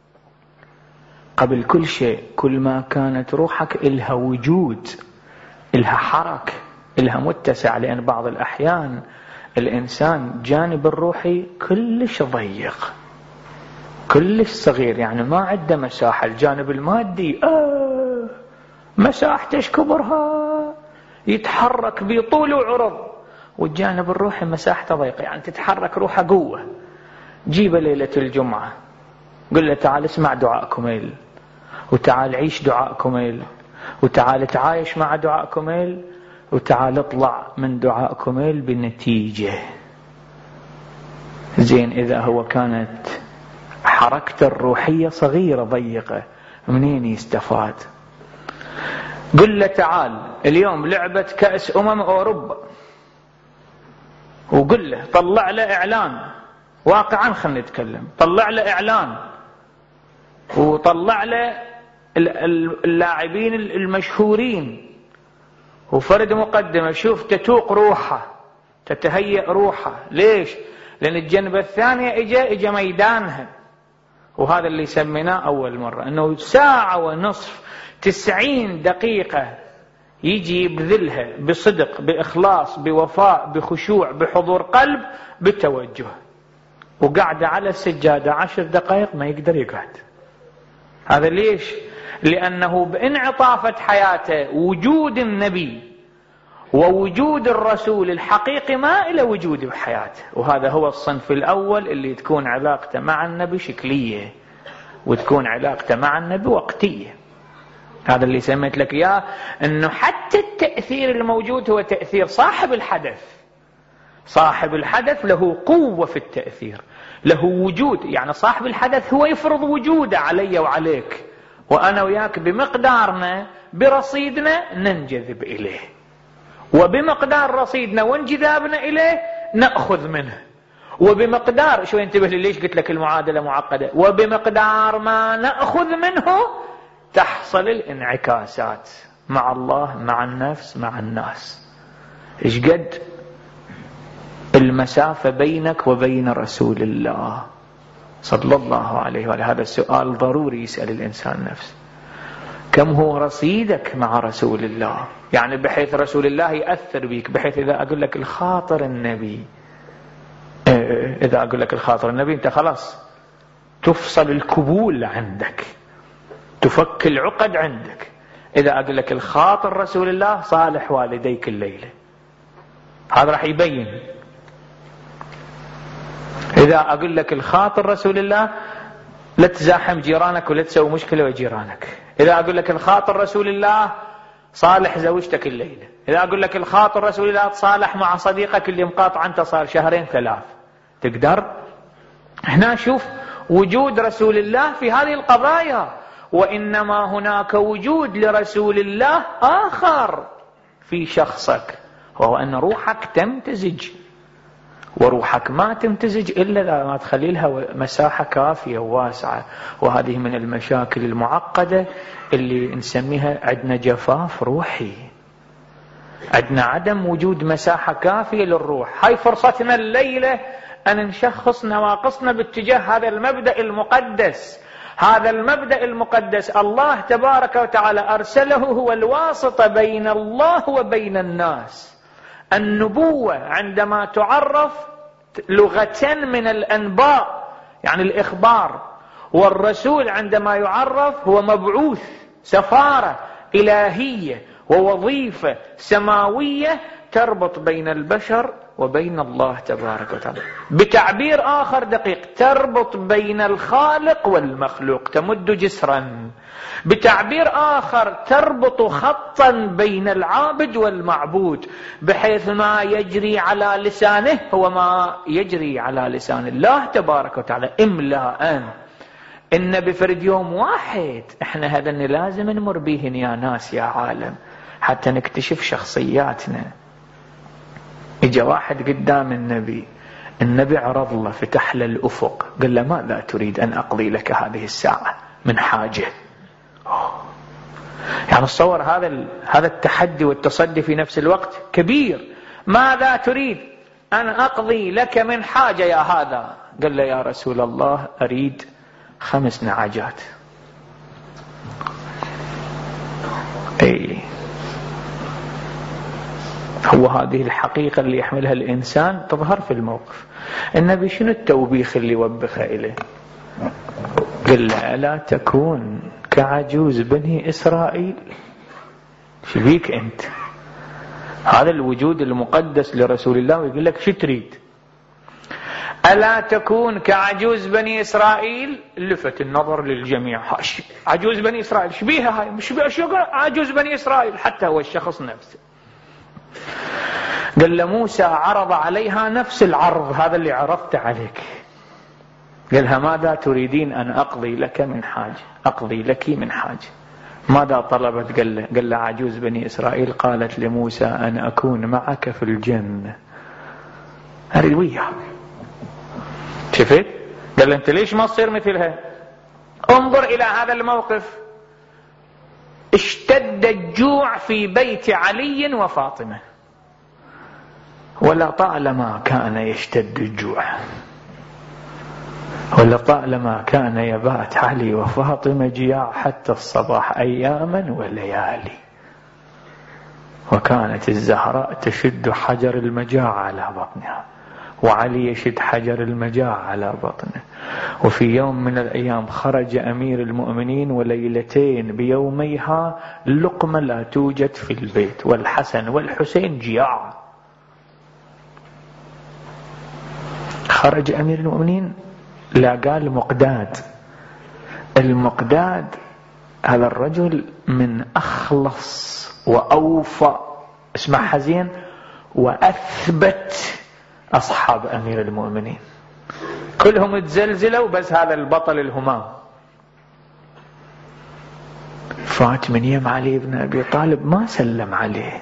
قبل كل شيء، كل ما كانت روحك إلها وجود، إلها حركة، إلها متسع. لأن بعض الأحيان الإنسان جانب الروحي كلش ضيق، كلش صغير، يعني ما عنده مساحة. الجانب المادي آه مساحتش كبرها، يتحرك بطول وعرض. والجانب الروحي مساحته ضيقة، يعني تتحرك روحه قوة. جيبه ليلة الجمعة، قل له: تعال اسمع دعاء كميل، وتعال عيش دعاء كميل، وتعال تعايش مع دعاء كميل، وتعال اطلع من دعاء كميل بنتيجة. زين، إذا هو كانت حركته الروحية صغيرة ضيقة، منين يستفاد؟ قل له: تعال اليوم لعبة كأس أمم أوروبا، وقل له طلع له إعلان واقعا، خلنا نتكلم، طلع له إعلان وطلع له اللاعبين المشهورين وفرد مقدمة، شوف تتوق روحه، تتهيأ روحه. ليش؟ لأن الجنبة الثانية إجا إجا ميدانها. وهذا اللي سميناه أول مرة، أنه ساعة ونصف تسعين دقيقة يجي يبذلها بصدق، بإخلاص، بوفاء، بخشوع، بحضور قلب، بالتوجه. وقعد على السجادة عشر دقائق ما يقدر يقعد. هذا ليش؟ لأنه بانعطافة حياته وجود النبي ووجود الرسول الحقيقي ما إلى وجود بحياته. وهذا هو الصنف الأول اللي تكون علاقته مع النبي شكلية، وتكون علاقته مع النبي وقتية. هذا اللي سميت لك إياه، أنه حتى التأثير الموجود هو تأثير صاحب الحدث. صاحب الحدث له قوة في التأثير، له وجود. يعني صاحب الحدث هو يفرض وجوده علي وعليك، وأنا وياك بمقدارنا برصيدنا ننجذب إليه، وبمقدار رصيدنا وانجذابنا إليه نأخذ منه. وبمقدار، شو انتبه لي ليش قلت لك المعادلة معقدة، وبمقدار ما نأخذ منه تحصل الانعكاسات مع الله، مع النفس، مع الناس. إيش قد المسافة بينك وبين رسول الله صلى الله عليه وآله؟ هذا السؤال ضروري يسأل الإنسان نفسه. كم هو رصيدك مع رسول الله؟ يعني بحيث رسول الله يأثر بك، بحيث إذا أقول لك الخاطر النبي، إذا أقول لك الخاطر النبي أنت خلاص تفصل الكبول عندك، تفك العقد عندك. إذا أقول لك الخاطر رسول الله، صالح والديك الليلة، هذا راح يبين. إذا أقول لك الخاطر رسول الله، لا تزاحم جيرانك ولا تسوي مشكلة وجيرانك. إذا أقول لك الخاطر رسول الله صالح زوجتك الليلة، إذا أقول لك الخاطر رسول الله تصالح مع صديقك اللي مقاطع أنت صار شهرين ثلاث، تقدر؟ هنا شوف وجود رسول الله في هذه القضايا. وإنما هناك وجود لرسول الله آخر في شخصك، وهو أن روحك تمتزج، وروحك ما تمتزج إلا إذا ما تخلي لها مساحة كافية وواسعة. وهذه من المشاكل المعقدة اللي نسميها عندنا جفاف روحي، عندنا عدم وجود مساحة كافية للروح. هاي فرصتنا الليلة أن نشخص نواقصنا باتجاه هذا المبدأ المقدس. هذا المبدأ المقدس الله تبارك وتعالى أرسله هو الواسطة بين الله وبين الناس. النبوة عندما تعرف لغة من الأنباء يعني الإخبار، والرسول عندما يعرف هو مبعوث، سفارة إلهية ووظيفة سماوية تربط بين البشر وبين الله تبارك وتعالى. بتعبير آخر دقيق، تربط بين الخالق والمخلوق، تمد جسرا. بتعبير آخر تربط خطا بين العابد والمعبود، بحيث ما يجري على لسانه هو ما يجري على لسان الله تبارك وتعالى إملاءً. إن بفرد يوم واحد احنا هذا لازم نمر بيهن يا ناس يا عالم حتى نكتشف شخصياتنا. اجا واحد قدام النبي، النبي عرض له، فتح له الأفق، قال له ماذا تريد أن أقضي لك هذه الساعة من حاجة؟ يعني تصور هذا هذا التحدي والتصدي في نفس الوقت كبير. ماذا تريد أن أقضي لك من حاجة يا هذا؟ قال له يا رسول الله أريد خمس نعاجات. أي هو هذه الحقيقة اللي يحملها الإنسان تظهر في الموقف. النبي شنو التوبيخ اللي وبخه إليه؟ قال له ألا تكون كعجوز بني إسرائيل؟ شبيك أنت؟ هذا الوجود المقدس لرسول الله ويقول لك شو تريد؟ ألا تكون كعجوز بني إسرائيل؟ لفت النظر للجميع، عجوز بني إسرائيل شبيها هاي؟ مش شو عجوز بني إسرائيل؟ حتى هو الشخص نفسه. قال له موسى عرض عليها نفس العرض هذا اللي عرضت عليك. قالها ماذا تريدين أن أقضي لك من حاجة؟ أقضي لك من حاجة. ماذا طلبت؟ قال له قال له عجوز بني إسرائيل قالت لموسى أن أكون معك في الجنة. أريد وياك. شفت؟ قال له أنت ليش ما تصير مثلها؟ انظر إلى هذا الموقف. اشتد الجوع في بيت علي وفاطمة، ولا طالما كان يشتد الجوع، ولا طالما كان يبات علي وفاطمة جياع حتى الصباح أياما وليالي. وكانت الزهراء تشد حجر المجاعة على بطنها، وعلي يشد حجر المجاعة على بطنه. وفي يوم من الأيام خرج أمير المؤمنين وليلتين بيوميها لقمة لا توجد في البيت، والحسن والحسين جياع. خرج أمير المؤمنين لاقى المقداد. المقداد هذا الرجل من أخلص وأوفى، اسمع حزين، وأثبت أصحاب أمير المؤمنين. كلهم تزلزلوا بس هذا البطل الهمام. فات من يم علي بن أبي طالب ما سلم عليه.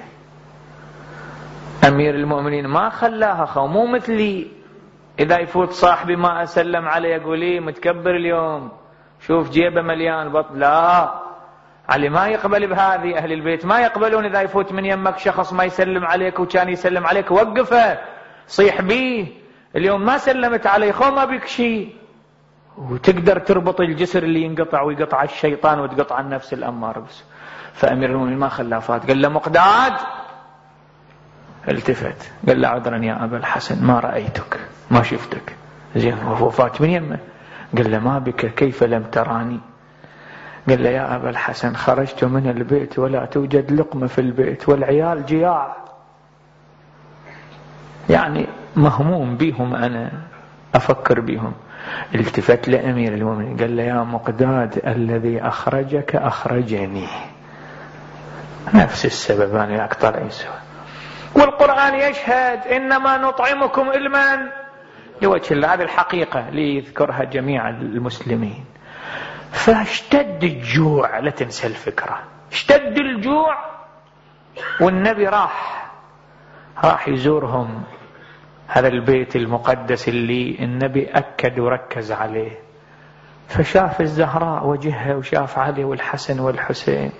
أمير المؤمنين ما خلاها خو، مو مثلي إذا يفوت صاحبي ما أسلم عليه يقول لي متكبر اليوم، شوف جيبه مليان بطن. لا، علي ما يقبل بهذه. أهل البيت ما يقبلون إذا يفوت من يمك شخص ما يسلم عليك، وكان يسلم عليك وقفه صيح بيه. اليوم ما سلمت عليه خو ما بك شيء. وتقدر تربط الجسر اللي ينقطع ويقطع الشيطان وتقطع النفس الأمارة بس. فأمير المؤمنين ما خلاه فات، قال له مقداد. التفت قال له عذرا يا أبا الحسن ما رأيتك، ما شفتك. زين هو فات من يمه. قال له ما بك، كيف لم تراني؟ قال له يا أبا الحسن خرجت من البيت ولا توجد لقمة في البيت والعيال جياع، يعني مهموم بهم أنا. أفكر بهم. التفت لأمير المؤمنين قال له: يا مقداد، الذي أخرجك أخرجني، نفس السبب أنا أقطع عيسى. والقرآن يشهد: إنما نطعمكم إلما لوجه الله. هذه الحقيقة ليذكرها جميع المسلمين. فاشتد الجوع، لا تنسى الفكرة، اشتد الجوع، والنبي راح راح يزورهم، هذا البيت المقدس اللي النبي أكد وركز عليه. فشاف الزهراء وجهها، وشاف علي والحسن والحسين.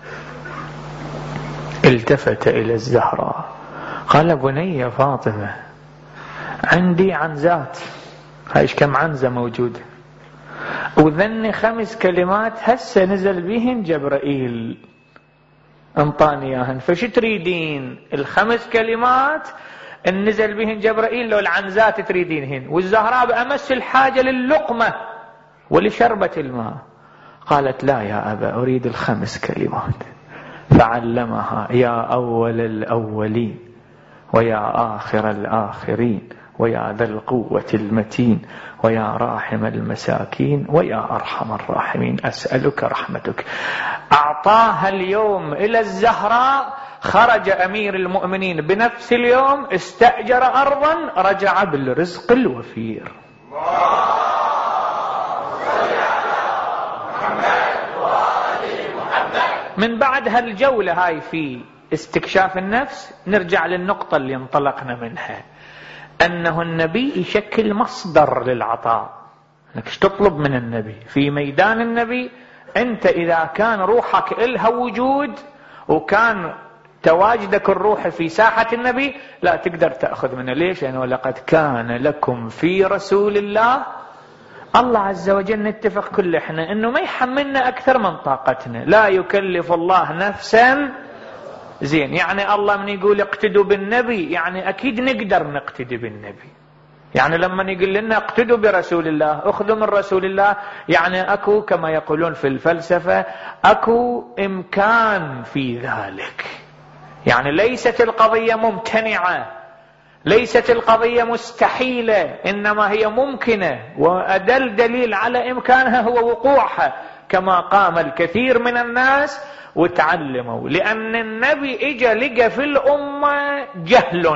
التفت إلى الزهراء قال: بني فاطمة، عندي عنزات، هايش كم عنزة موجودة، وذني خمس كلمات هسه نزل بهن جبرائيل انطاني اياهن، فش تريدين؟ الخمس كلمات نزل بهن جبرائيل لو العنزات تريدينهن؟ والزهراء بأمس الحاجة للقمة ولشربة الماء. قالت: لا يا أبا، أريد الخمس كلمات. فعلمها: يا أول الأولين، ويا آخر الآخرين، ويا ذا القوة المتين، ويا راحم المساكين، ويا أرحم الراحمين، أسألك رحمتك. أعطاها اليوم إلى الزهراء. خرج أمير المؤمنين بنفس اليوم، استأجر أرضا، رجع بالرزق الوفير. من بعد هالجولة هاي في استكشاف النفس، نرجع للنقطة اللي انطلقنا منها، أنه النبي يشكل مصدر للعطاء. أنك تطلب من النبي في ميدان النبي، أنت إذا كان روحك إلها وجود وكان تواجدك الروح في ساحة النبي، لا تقدر تأخذ منه. ليش؟ لأنه لقد كان لكم في رسول الله، الله عز وجل نتفق كل احنا أنه ما يحملنا أكثر من طاقتنا، لا يكلف الله نفسا زين. يعني الله من يقول اقتدوا بالنبي، يعني أكيد نقدر نقتدي بالنبي. يعني لما يقول لنا اقتدوا برسول الله، اخذوا من رسول الله، يعني أكو كما يقولون في الفلسفة أكو إمكان في ذلك. يعني ليست القضية ممتنعة، ليست القضية مستحيلة، إنما هي ممكنة، وأدل دليل على إمكانها هو وقوعها، كما قام الكثير من الناس وتعلموا. لأن النبي إجا لقى في الأمة جهل،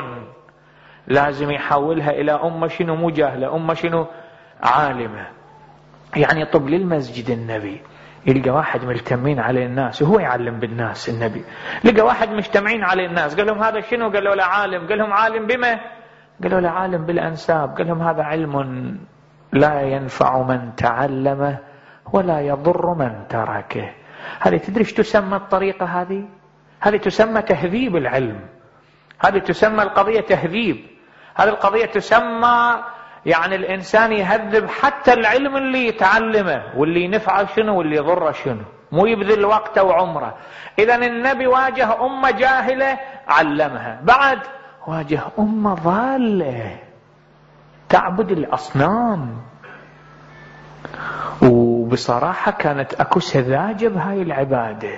لازم يحولها إلى أمة شنو؟ مو جاهلة، أمة شنو؟ عالمة. يعني طب للمسجد النبي يلقى واحد ملتمين عليه الناس وهو يعلم بالناس. النبي لقى واحد مجتمعين عليه الناس، قال لهم هذا شنو؟ قالوا له عالم. قال لهم عالم بما؟ قالوا له عالم بالأنساب. قال لهم هذا علم لا ينفع من تعلمه ولا يضر من تركه. هذه تدري ايش تسمى الطريقة هذه؟ هذه تسمى تهذيب العلم، هذه تسمى القضية تهذيب. هذه القضية تسمى يعني الإنسان يهذب حتى العلم اللي يتعلمه، واللي ينفعه شنو واللي يضره شنو، مو يبذل وقته وعمره. إذن النبي واجه أمة جاهلة علمها، بعد واجه أمة ضالة تعبد الأصنام، وبصراحة كانت أكو سذاجة بهاي العبادة.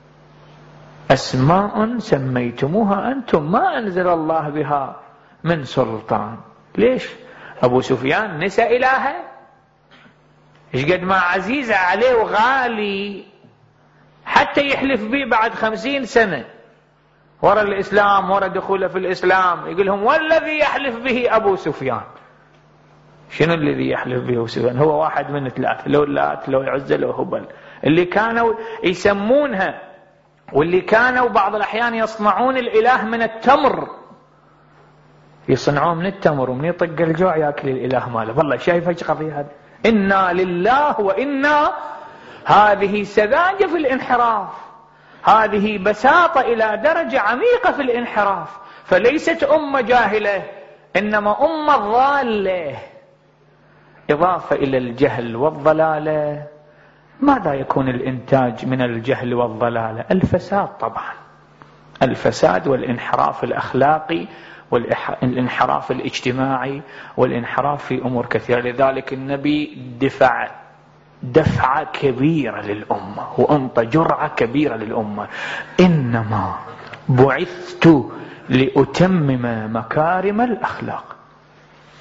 أسماء سميتموها أنتم ما أنزل الله بها من سلطان. ليش؟ أبو سفيان نسى إلهه، إيش قد ما عزيزة عليه وغالي حتى يحلف به بعد خمسين سنة ورا الإسلام، ورا دخوله في الإسلام، يقولهم والذي يحلف به أبو سفيان. شنو الذي يحلف به أبو سفيان؟ هو واحد من ثلاثة، لو لات لو عزة لو هبل، اللي كانوا يسمونها، واللي كانوا بعض الأحيان يصنعون الإله من التمر، يصنعوه من التمر، ومن يطق الجوع يأكل الإله ماله. والله شايف ايش قضية هذه؟ إنا لله وإنا، هذه سذاجة في الانحراف، هذه بساطة إلى درجة عميقة في الانحراف. فليست أمة جاهلة، إنما أمة ضالة. إضافة إلى الجهل والضلالة، ماذا يكون الإنتاج من الجهل والضلالة؟ الفساد طبعا، الفساد والانحراف الأخلاقي والانحراف الاجتماعي والانحراف في أمور كثيرة. لذلك النبي دفع دفعة كبيرة للأمة وأنطى جرعة كبيرة للأمة. إنما بعثت لأتمم مكارم الأخلاق.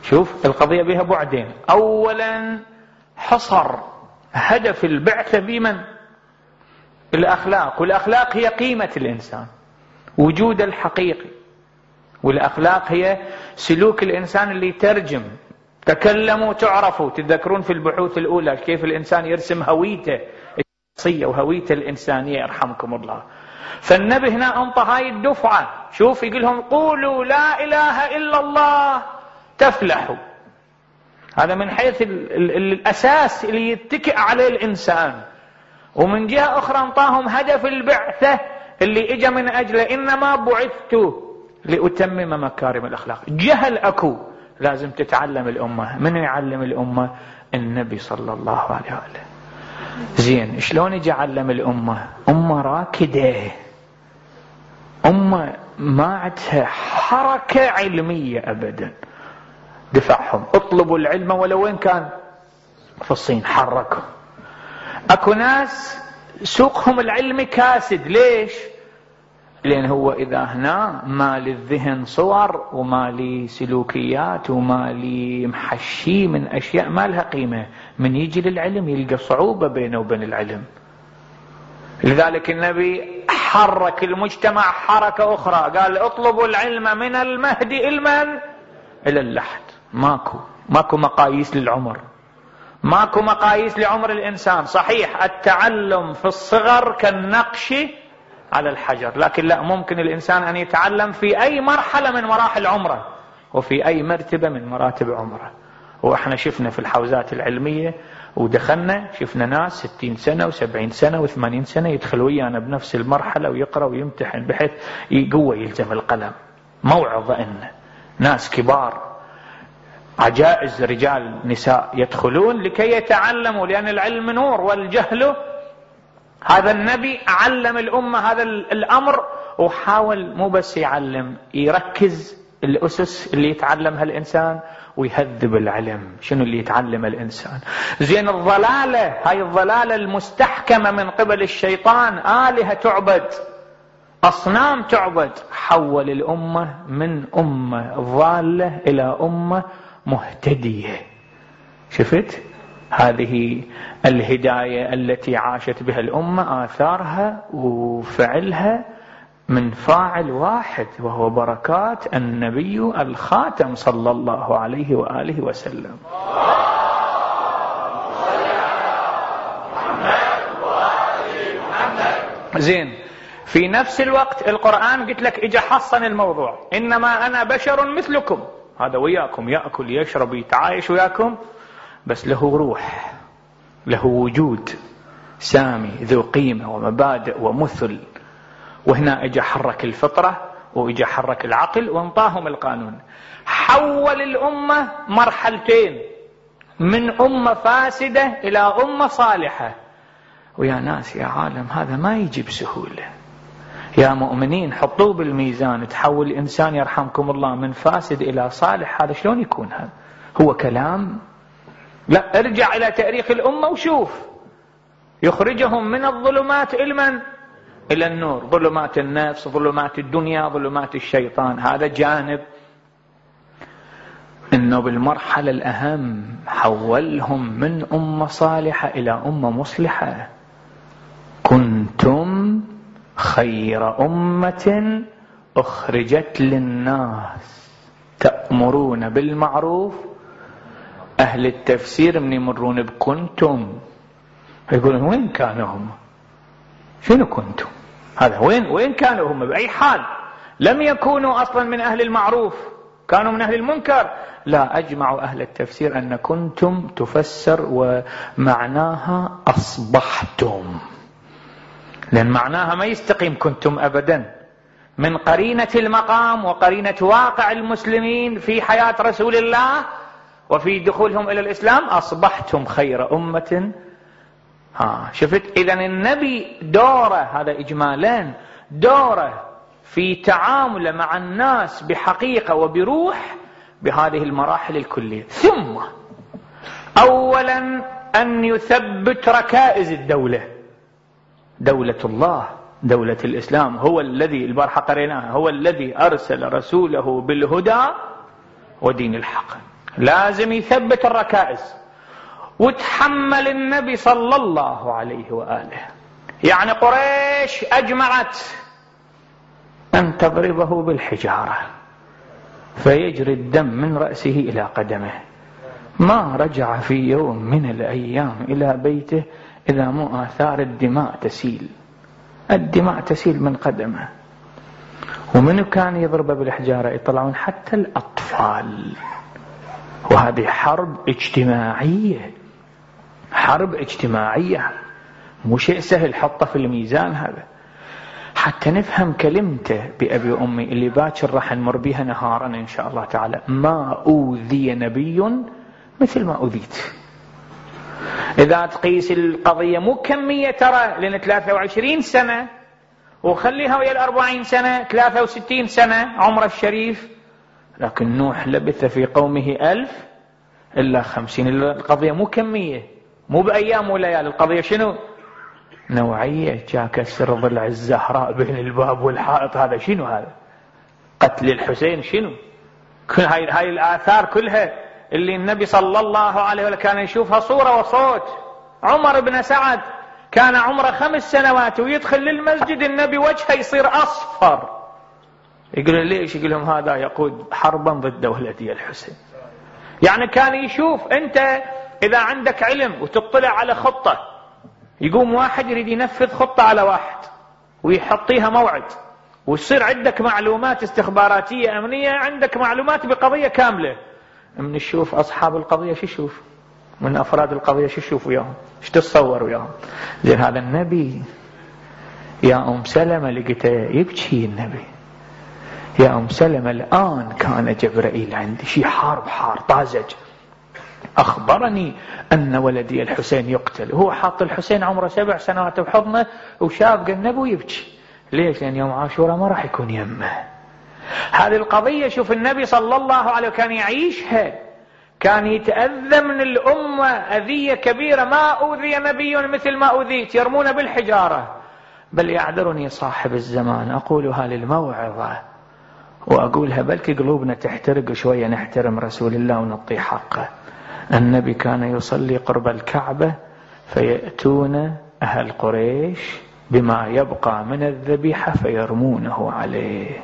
شوف القضية بها بعدين. أولا حصر هدف البعثة بمن؟ الأخلاق، والأخلاق هي قيمة الإنسان، وجود الحقيقي، والأخلاق هي سلوك الإنسان اللي يترجم. تكلموا تعرفوا، تذكرون في البحوث الأولى كيف الإنسان يرسم هويته الشخصية وهويته الإنسانية، يرحمكم الله. فالنبي هنا أنطى هاي الدفعة، شوف يقولهم قولوا لا إله إلا الله تفلحوا. هذا من حيث ال ال الأساس اللي يتكئ عليه الإنسان. ومن جهة أخرى انطاهم هدف البعثة اللي إجا من أجله، إنما بعثت لأتمم مكارم الأخلاق. جهل أكو، لازم تتعلم الأمة. من يعلم الأمة؟ النبي صلى الله عليه وآله. زين، شلون يجي علم الأمة؟ أمة راكدة، أمة ما عندها حركة علمية أبدا. دفعهم، اطلبوا العلم ولو وين كان، في الصين حركوا. اكو ناس سوقهم العلم كاسد، ليش؟ لان هو اذا هنا ما للذهن صور وما لي سلوكيات وما لي محشي من اشياء ما لها قيمة، من يجي للعلم يلقى صعوبة بينه وبين العلم. لذلك النبي حرك المجتمع حركة اخرى، قال اطلبوا العلم من المهد علما الى اللحد. ماكو ماكو مقاييس للعمر، ماكو مقاييس لعمر الإنسان. صحيح التعلم في الصغر كالنقش على الحجر، لكن لا، ممكن الإنسان أن يتعلم في أي مرحلة من مراحل عمره وفي أي مرتبة من مراتب عمره. وإحنا شفنا في الحوزات العلمية ودخلنا شفنا ناس ستين سنة وسبعين سنة وثمانين سنة يدخل ويانا بنفس المرحلة ويقرأ ويمتحن بحيث قوة يلزم القلم. موعظة إن ناس كبار عجائز رجال نساء يدخلون لكي يتعلموا، لأن العلم نور والجهل. هذا النبي علم الأمة هذا الأمر، وحاول مو بس يعلم، يركز الأسس اللي يتعلمها الإنسان ويهذب العلم. شنو اللي يتعلم الإنسان؟ زين، الضلالة، هاي الضلالة المستحكمة من قبل الشيطان، آلهة تعبد، أصنام تعبد. حول الأمة من أمة ضالة إلى أمة مهتدية. شفت هذه الهداية التي عاشت بها الأمة، آثارها وفعلها من فاعل واحد، وهو بركات النبي الخاتم صلى الله عليه وآله وسلم. زين، في نفس الوقت القرآن قلت لك اجا حصن الموضوع، إنما أنا بشر مثلكم. هذا وياكم، يأكل يشرب يتعايش وياكم، بس له روح، له وجود سامي ذو قيمة ومبادئ ومثل. وهنا اجا حرك الفطرة واجا حرك العقل وانطاهم القانون. حول الأمة مرحلتين، من أمة فاسدة إلى أمة صالحة. ويا ناس يا عالم هذا ما يجي بسهولة. يا مؤمنين حطوه بالميزان، تحول الإنسان يرحمكم الله من فاسد إلى صالح، هذا شلون يكون؟ هذا هو كلام؟ لا، ارجع إلى تاريخ الأمة وشوف. يخرجهم من الظلمات علما إلى النور، ظلمات النفس، ظلمات الدنيا، ظلمات الشيطان. هذا جانب. إنه بالمرحلة الأهم حولهم من أمة صالحة إلى أمة مصلحة. كنتم خير أمة أخرجت للناس تأمرون بالمعروف. أهل التفسير من يمرون بكنتم يقولون وين كانوا هم؟ شنو كنتم؟ هذا وين وين كانوا هم؟ بأي حال؟ لم يكونوا أصلا من أهل المعروف، كانوا من أهل المنكر. لا، أجمعوا أهل التفسير أن كنتم تفسر ومعناها أصبحتم، لأن معناها ما يستقيم كنتم أبدا. من قرينة المقام وقرينة واقع المسلمين في حياة رسول الله وفي دخولهم إلى الإسلام، أصبحتم خير أمة. ها شفت؟ إذن النبي دوره، هذا إجمالين، دوره في تعامله مع الناس بحقيقة وبروح بهذه المراحل الكلية. ثم أولا أن يثبت ركائز الدولة، دولة الله، دولة الإسلام. هو الذي البارحة قريناها، هو الذي أرسل رسوله بالهدى ودين الحق. لازم يثبت الركائز. وتحمل النبي صلى الله عليه وآله، يعني قريش أجمعت أن تضربه بالحجارة فيجري الدم من رأسه إلى قدمه، ما رجع في يوم من الأيام إلى بيته إذا مو آثار الدماء تسيل، الدماء تسيل من قدمه. ومن كان يضربه بالحجارة؟ يطلعون حتى الأطفال. وهذه حرب اجتماعية، حرب اجتماعية، مو شيء سهل حطه في الميزان هذا. حتى نفهم كلمته بأبي وأمي اللي باكر راح نمر بها نهارا إن شاء الله تعالى: ما أوذي نبي مثل ما أوذيت. إذا تقيس القضية مو كمية ترى، لأن ثلاثة وعشرين سنة وخليها ويا الأربعين سنة، ثلاثة وستين سنة عمر الشريف، لكن نوح لبث في قومه ألف إلا خمسين. القضية مو كمية، مو بأيام وليالي، القضية شنو؟ نوعية. جاء كسر ضلع الزهراء بين الباب والحائط، هذا شنو؟ هذا قتل الحسين شنو؟ كل هاي, هاي الآثار كلها اللي النبي صلى الله عليه وسلم كان يشوفها صورة وصوت. عمر بن سعد كان عمره خمس سنوات ويدخل للمسجد النبي وجهه يصير أصفر. يقول ليش؟ يقول لهم هذا يقود حربا ضد ولدي الحسين. يعني كان يشوف. أنت إذا عندك علم وتطلع على خطة، يقوم واحد يريد ينفذ خطة على واحد ويحطيها موعد، ويصير عندك معلومات استخباراتية أمنية، عندك معلومات بقضية كاملة. من نشوف أصحاب القضية شو يشوف، من أفراد القضية شو يشوف وياهم، شو تتصور وياهم. زين هذا النبي يا أم سلمة لقيته يبكي النبي. يا أم سلمة الآن كان جبرائيل عندي، شي حارب حار طازج، أخبرني أن ولدي الحسين يقتل. هو حاط الحسين عمره سبع سنوات بحضنه وشاف النبي ويبكي. ليش؟ لأن يوم عاشوراء ما راح يكون يمه. هذه القضية شوف النبي صلى الله عليه وسلم كان يعيشها، كان يتأذى من الأمة أذية كبيرة. ما أوذي نبي مثل ما أوذيت، يرمون بالحجارة. بل يعذرني صاحب الزمان أقولها للموعظة وأقولها بلكي قلوبنا تحترق شوية، نحترم رسول الله ونعطي حقه. النبي كان يصلي قرب الكعبة فيأتون أهل قريش بما يبقى من الذبيحة فيرمونه عليه.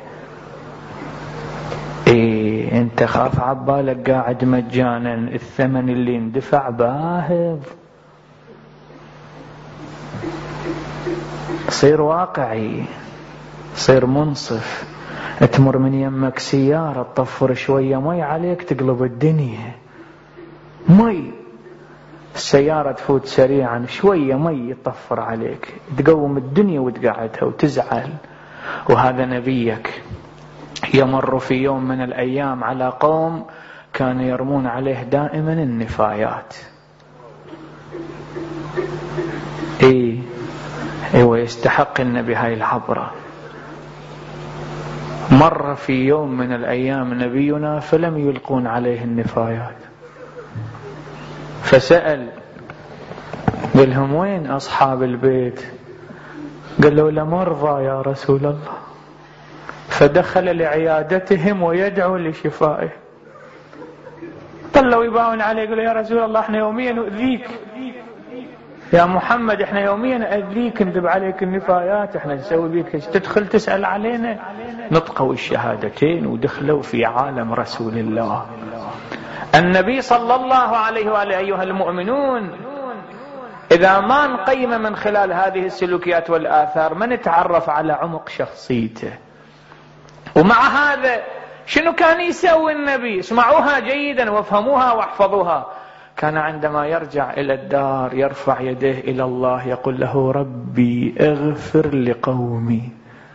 إيه انت خاف عبالك قاعد مجانا، الثمن اللي اندفع باهظ. صير واقعي، صير منصف. تمر من يمك سيارة تطفر شوية مي عليك تقلب الدنيا. مي السيارة تفوت سريعا شوية مي يطفر عليك تقوم الدنيا وتقعدها وتزعل. وهذا نبيك يمر في يوم من الأيام على قوم كانوا يرمون عليه دائما النفايات. ايه ايه ويستحق النبي هاي العبرة. مر في يوم من الأيام نبينا فلم يلقون عليه النفايات، فسأل قال لهم وين أصحاب البيت؟ قال له لمرضى يا رسول الله. فدخل لعيادتهم ويدعو لشفائه. طلعوا يباون عليه يقول يا رسول الله احنا يوميا نؤذيك، يا محمد احنا يوميا نؤذيك ندب عليك النفايات، احنا نسوي بيك تدخل تسأل علينا. نطقوا الشهادتين ودخلوا في عالم رسول الله. النبي صلى الله عليه وآله أيها المؤمنون إذا ما نقيم من خلال هذه السلوكيات والآثار ما نتعرف على عمق شخصيته. ومع هذا شنو كان يسوي النبي؟ اسمعوها جيدا وافهموها واحفظوها. كان عندما يرجع إلى الدار يرفع يديه إلى الله يقول له ربي اغفر لقومي.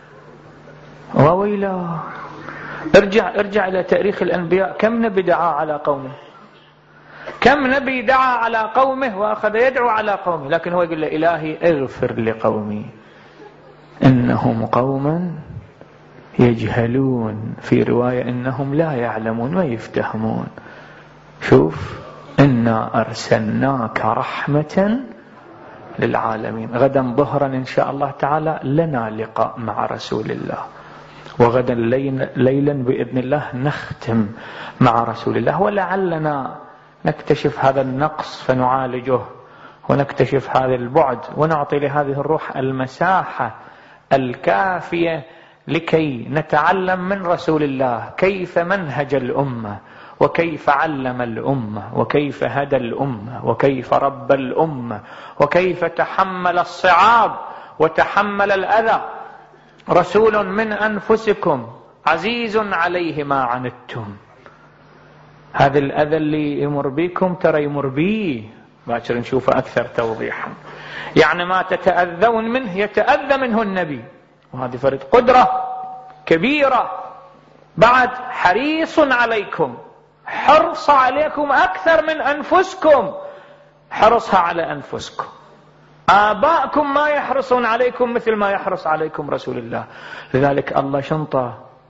وويلا ارجع ارجع إلى تاريخ الأنبياء، كم نبي دعا على قومه، كم نبي دعا على قومه وأخذ يدعو على قومه، لكن هو يقول له إلهي اغفر لقومي إنهم قوما يجهلون، في رواية إنهم لا يعلمون ويفتهمون. شوف إنا أرسلناك رحمة للعالمين. غدا ظهرا إن شاء الله تعالى لنا لقاء مع رسول الله. وغدا ليلا بإذن الله نختم مع رسول الله، ولعلنا نكتشف هذا النقص فنعالجه، ونكتشف هذا البعد، ونعطي لهذه الروح المساحة الكافية لكي نتعلم من رسول الله كيف منهج الأمة، وكيف علم الأمة، وكيف هدى الأمة، وكيف ربى الأمة، وكيف تحمل الصعاب وتحمل الأذى. رسول من أنفسكم عزيز عليه ما عنتم. هذا الأذى اللي يمر بكم ترى يمر بيه، باكر نشوفه أكثر توضيحا. يعني ما تتأذون منه يتأذى منه النبي، وهذه فرد قدرة كبيرة. بعد حريص عليكم، حرص عليكم أكثر من أنفسكم، حرصها على أنفسكم. آباءكم ما يحرصون عليكم مثل ما يحرص عليكم رسول الله. لذلك الله شنطة،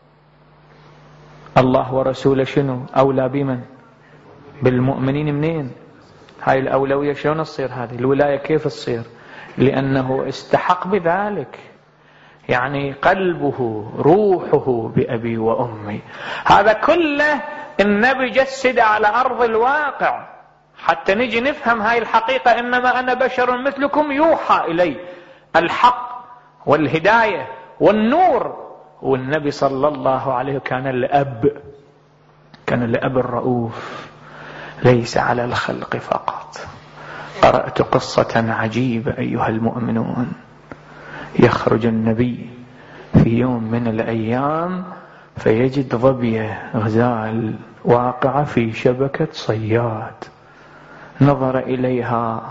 الله ورسوله شنو أولى بمن؟ بالمؤمنين. منين هاي الأولوية؟ شلون تصير هذه الولاية؟ كيف تصير؟ لأنه استحق بذلك، يعني قلبه روحه بأبي وأمي. هذا كله النبي جسد على أرض الواقع حتى نجي نفهم هاي الحقيقة. إنما أنا بشر مثلكم يوحى إلي الحق والهداية والنور. والنبي صلى الله عليه كان الأب، كان الأب الرؤوف ليس على الخلق فقط. قرأت قصة عجيبة أيها المؤمنون. يخرج النبي في يوم من الأيام فيجد ظبية غزال واقعة في شبكة صياد. نظر إليها،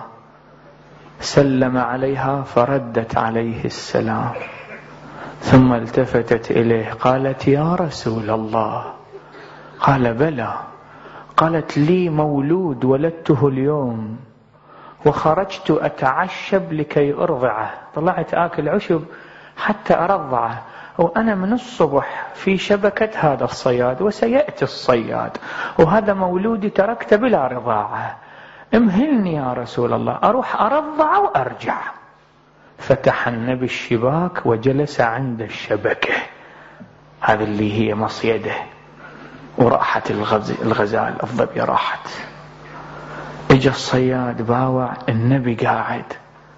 سلم عليها فردت عليه السلام، ثم التفتت إليه قالت: يا رسول الله. قال: بلى. قالت: لي مولود ولدته اليوم، وخرجت أتعشب لكي أرضعه، طلعت آكل عشب حتى أرضعه، وأنا من الصبح في شبكة هذا الصياد، وسيأتي الصياد، وهذا مولودي تركت بلا رضاعه، امهلني يا رسول الله أروح أرضع وأرجع. فتح النبي الشباك وجلس عند الشبكة، هذه اللي هي مصيده، وراحت الغزال الظبية راحت. اجى الصياد باوع، النبي قاعد،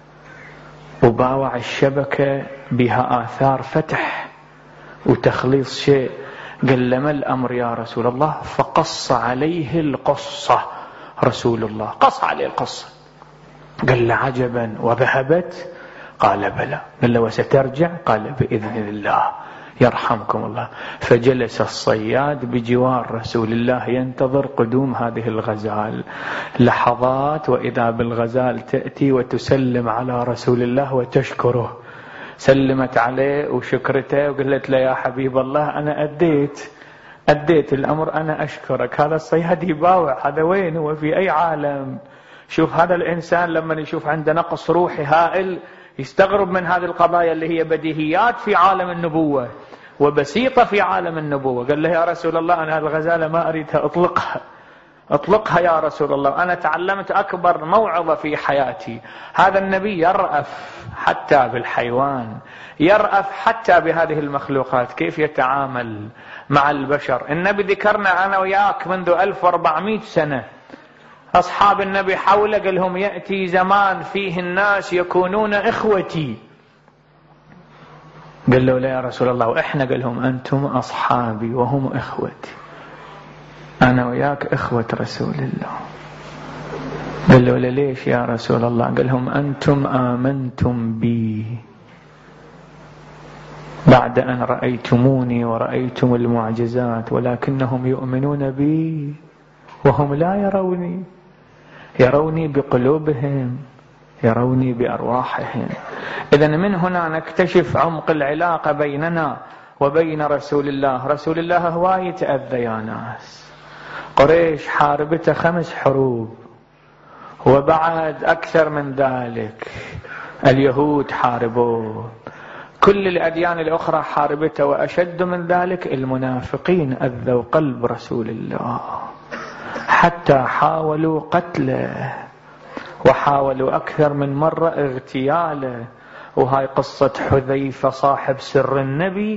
وباوع الشبكة بها آثار فتح وتخليص شيء. قال: لما الأمر يا رسول الله؟ فقص عليه القصة رسول الله، قص عليه القصة. قال: عجبا، وذهبت؟ قال: بلى. قال له: وسترجع؟ قال: بإذن الله، يرحمكم الله. فجلس الصياد بجوار رسول الله ينتظر قدوم هذه الغزال. لحظات وإذا بالغزال تأتي وتسلم على رسول الله وتشكره. سلمت عليه وشكرته وقالت له: يا حبيب الله أنا أديت أديت الأمر، أنا أشكرك. هذا الصياد يباوع، هذا وين هو؟ في أي عالم؟ شوف هذا الإنسان لما يشوف عنده نقص روحي هائل يستغرب من هذه القضايا اللي هي بديهيات في عالم النبوة وبسيطة في عالم النبوة. قال له: يا رسول الله أنا الغزالة ما أريدها، أطلقها أطلقها يا رسول الله، أنا تعلمت أكبر موعظة في حياتي. هذا النبي يرأف حتى بالحيوان، يرأف حتى بهذه المخلوقات، كيف يتعامل مع البشر. النبي ذكرنا أنا وياك منذ ألف وأربعمائة سنة، أصحاب النبي حوله قال لهم: يأتي زمان فيه الناس يكونون إخوتي. قال له: لا يا رسول الله وإحنا؟ قال لهم: أنتم أصحابي وهم إخوتي، أنا وياك إخوة رسول الله. قال له: ليش يا رسول الله؟ قال لهم: أنتم آمنتم بي بعد أن رأيتموني ورأيتم المعجزات، ولكنهم يؤمنون بي وهم لا يروني، يروني بقلوبهم، يروني بأرواحهم. إذن من هنا نكتشف عمق العلاقة بيننا وبين رسول الله. رسول الله هواي يتأذى يا ناس. قريش حاربته خمس حروب، وبعد أكثر من ذلك اليهود حاربوه، كل الأديان الأخرى حاربته، وأشد من ذلك المنافقين أذوا قلب رسول الله حتى حاولوا قتله، وحاولوا أكثر من مرة اغتياله. وهاي قصة حذيفة صاحب سر النبي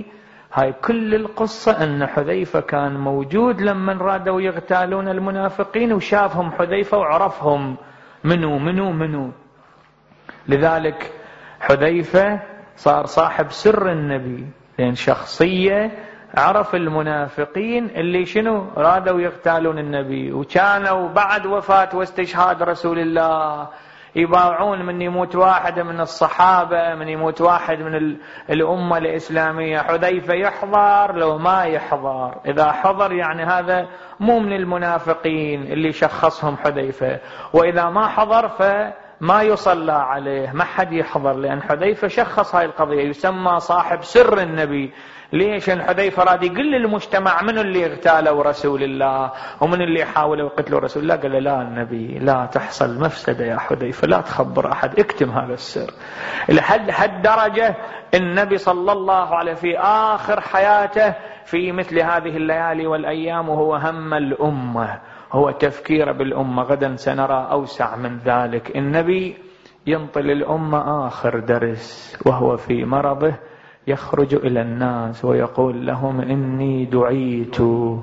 هاي كل القصة أن حذيفة كان موجود لما رادوا يغتالون المنافقين، وشافهم حذيفة وعرفهم منو منو منو. لذلك حذيفة صار صاحب سر النبي، لأن شخصية عرف المنافقين اللي شنو رادوا يغتالون النبي، وكانوا بعد وفاة واستشهاد رسول الله يباوعون من يموت واحد من الصحابة، من يموت واحد من الأمة الإسلامية، حذيفة يحضر لو ما يحضر. إذا حضر يعني هذا مو من المنافقين اللي شخصهم حذيفة، وإذا ما حضر فما يصلى عليه، ما حد يحضر، لأن حذيفة شخص هاي القضية، يسمى صاحب سر النبي. ليش؟ ان حذيفة راد يقول للمجتمع من اللي اغتالوا رسول الله ومن اللي حاولوا يقتلوا رسول الله. قال لا النبي لا تحصل مفسدة يا حذيفة، لا تخبر احد، اكتم هذا السر. لحد حد درجة النبي صلى الله عليه في اخر حياته في مثل هذه الليالي والايام وهو هم الامة، هو تفكير بالامة. غدا سنرى اوسع من ذلك. النبي ينطل الامة اخر درس وهو في مرضه، يخرج إلى الناس ويقول لهم إني دعيت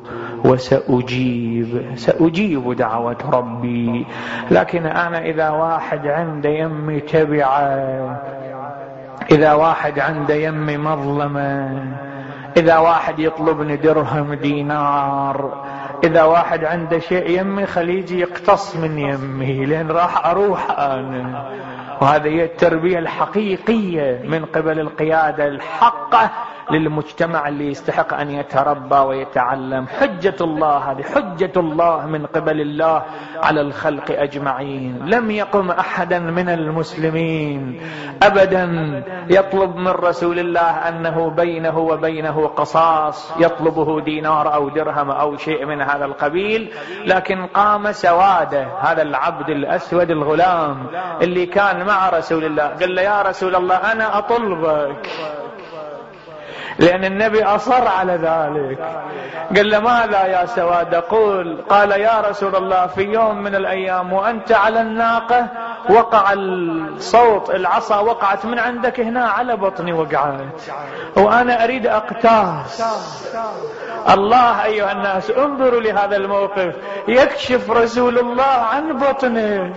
وسأجيب، سأجيب دعوة ربي، لكن أنا إذا واحد عند يمي تبعه، إذا واحد عند يمي مظلمة، إذا واحد يطلبني درهم دينار، إذا واحد عنده شيء يمي خليجي يقتص من يمي، لأن راح أروح أنا. وهذه هي التربية الحقيقية من قبل القيادة الحقة للمجتمع اللي يستحق أن يتربى ويتعلم. حجة الله، هذه حجة الله من قبل الله على الخلق أجمعين. لم يقم أحدا من المسلمين أبدا يطلب من رسول الله أنه بينه وبينه قصاص، يطلبه دينار أو درهم أو شيء من هذا القبيل، لكن قام سواده، هذا العبد الأسود الغلام اللي كان مع رسول الله، قال له يا رسول الله أنا أطلبك، لأن النبي أصر على ذلك. قال له ماذا يا سواد؟ قول. قال يا رسول الله في يوم من الأيام وأنت على الناقة وقع الصوت، العصا وقعت من عندك هنا على بطني وقعت، وأنا أريد أقتاس. الله أيها الناس انظروا لهذا الموقف، يكشف رسول الله عن بطنه،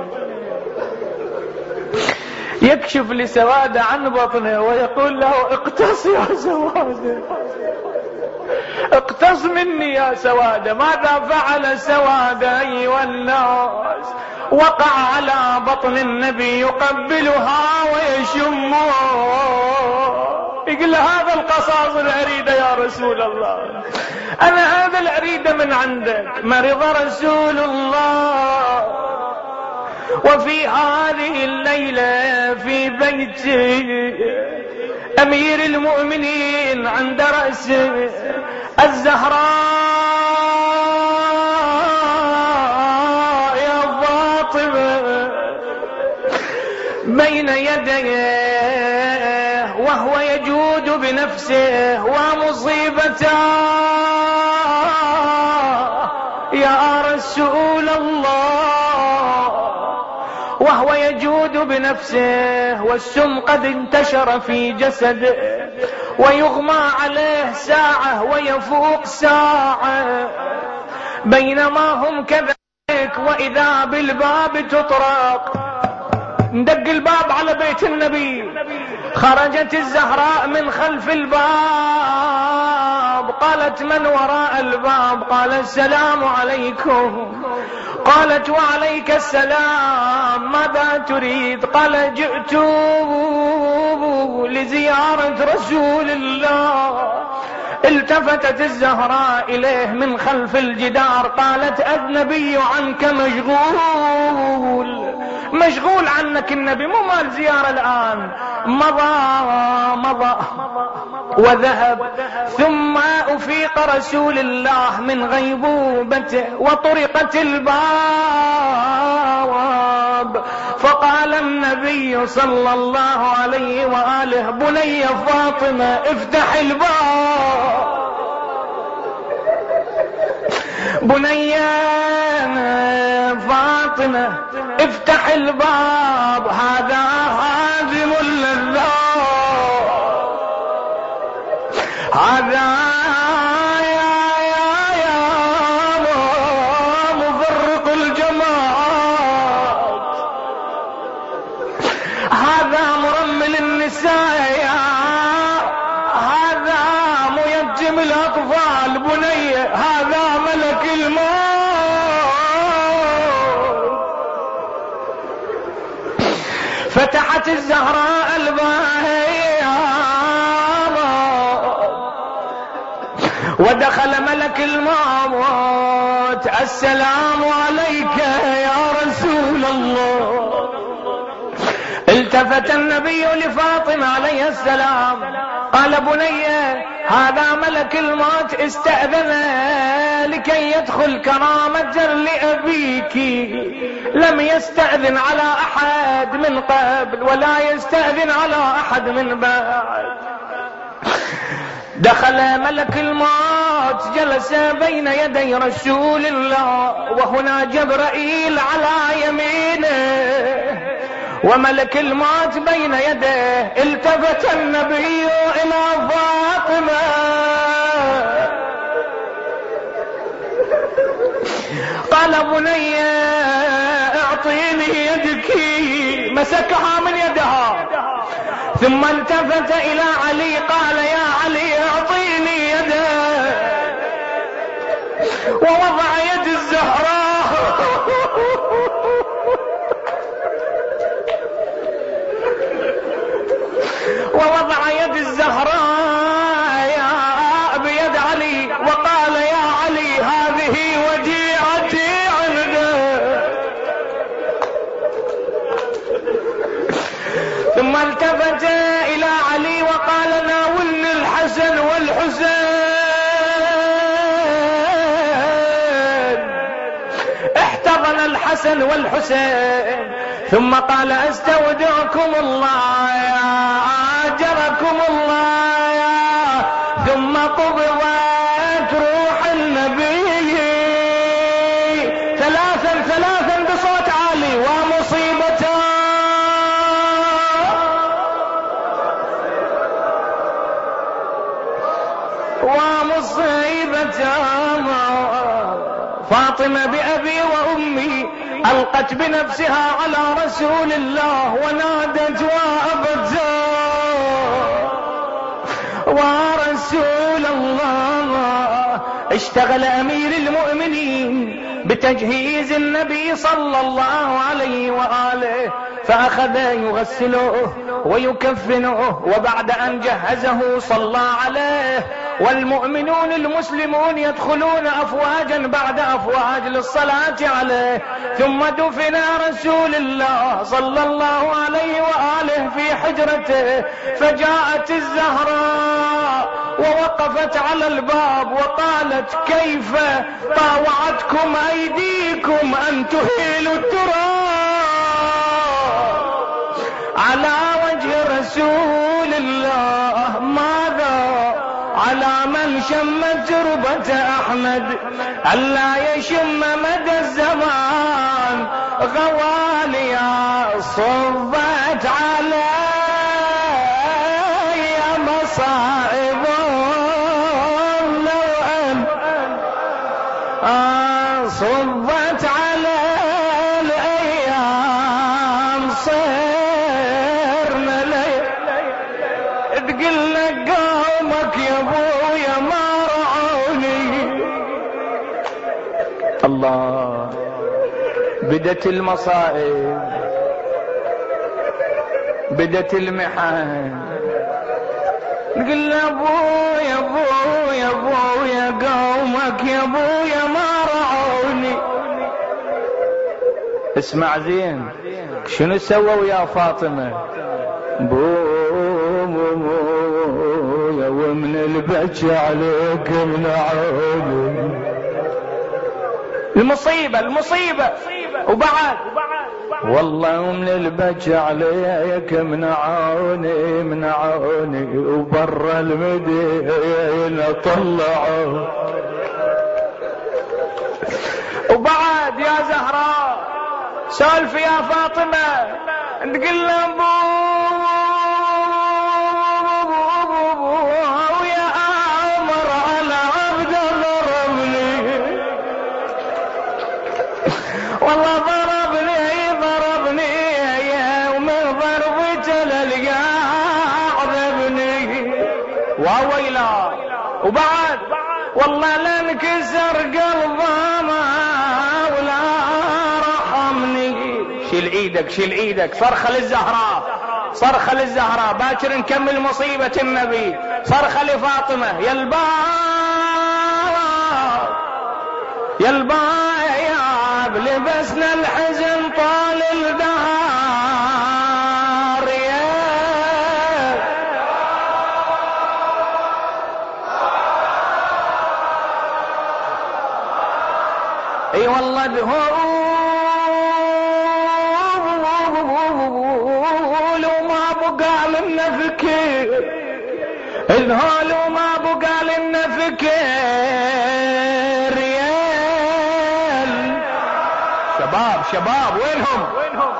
يكشف لسواد عن بطنه ويقول له اقتص يا سواد، اقتص مني يا سواد. ماذا فعل سواد أيها الناس؟ وقع على بطن النبي يقبلها ويشمها، يقول هذا القصاص الأريدة يا رسول الله، أنا هذا الأريدة من عندك. مرض رسول الله وفي هذه الليلة في بيت أمير المؤمنين عند رأس الزهراء يا فاطمة بين يديه وهو يجود بنفسه ومصيبته يا رسول الله، وهو يجود بنفسه والسم قد انتشر في جسده ويغمى عليه ساعة ويفوق ساعة. بينما هم كذلك وإذا بالباب تطرق، ندق الباب على بيت النبي، خرجت الزهراء من خلف الباب، قالت من وراء الباب؟ قال السلام عليكم. قالت وعليك السلام، ماذا تريد؟ قال جئت لزيارة رسول الله. التفتت الزهراء إليه من خلف الجدار، قالت أجنبي عنك مشغول، مشغول عنك النبي، مو مال زيارة الآن. مضى مضى وذهب. ثم أفيق رسول الله من غيبوبته وطرقت الباب، فقال النبي صلى الله عليه وآله بني فاطمة افتح الباب، بني فاطمة افتح الباب، هذا هادم اللذات، هذا يا يا يا مفرق الجماعات، هذا مرمل النساء، هذا ميتم الأطفال، بني هذا ملك الموت. فتحت الزهراء الباهية ودخل ملك الموت. السلام عليك يا رسول الله. التفت النبي لفاطمة عليه السلام قال بني هذا ملك الموت استأذن لكي يدخل كرامة لأبيك، لم يستأذن على أحد من قبل ولا يستأذن على أحد من بعد. دخل ملك الموت جلس بين يدي رسول الله، وهنا جبرائيل على يمينه وملك الموت بين يديه. التفت النبي إلى فاطمة قال بني اعطيني يدك، مسكها من يدها، ثم التفت إلى علي قال يا علي اعطيني يده، ووضع يد الزهراء ووضع يد الزهراء بيد علي وقال يا علي هذه وديعتي عنده. ثم التفت إلى علي وقال ناولني الحسن والحسين. احتضن الحسن والحسين ثم قال استودعكم الله آجركم الله. ثم قبضت روح النبي ثلاثا ثلاثا بصوت عالي ومصيبته ومصيبته. فاطمة بأبي وأمي ألقت بنفسها على رسول الله ونادت وأبت ورسول الله. اشتغل أمير المؤمنين بتجهيز النبي صلى الله عليه وآله، فأخذ يغسله ويكفنه، وبعد أن جهزه صلى عليه والمؤمنون المسلمون يدخلون أفواجا بعد أفواج للصلاة عليه. ثم دفن رسول الله صلى الله عليه وآله في حجرته. فجاءت الزهراء ووقفت على الباب وقالت كيف طاوعتكم أيديكم أن تهيلوا التراب على وجه رسول الله؟ ماذا على من شم تربة أحمد ألا يشم مدى الزمان؟ غواليا صبت علي مصائب لو أن صبت على الأيام صرنا لي تقل لك قومك يا ابويا ما رعوني. الله، بدت المصائب، بدت المحن. نقول ابويا ابويا ابويا قومك يا ابويا ما رعوني. اسمع زين شنو سووا يا فاطمة؟ بويا ومن البكي عليك منعوني. المصيبة المصيبة. وبعد والله ومن البكي عليك منعوني منعوني، وبرا المدينة طلعوا. وبعد يا زهراء سولف يا فاطمة تقول له ابو يا وبعد والله لا انكسر قلبه ولا رحمني. شيل ايدك شيل ايدك. صرخة للزهراء صرخة للزهراء. باكر نكمل مصيبة النبي. صرخة لفاطمة يا الباب يا الباب لبسنا الحزن طال الدهر يا اي والله دهول وما بقى لنا فكر الهول وما بقى لنا فكر يا شباب شباب وينهم وينهم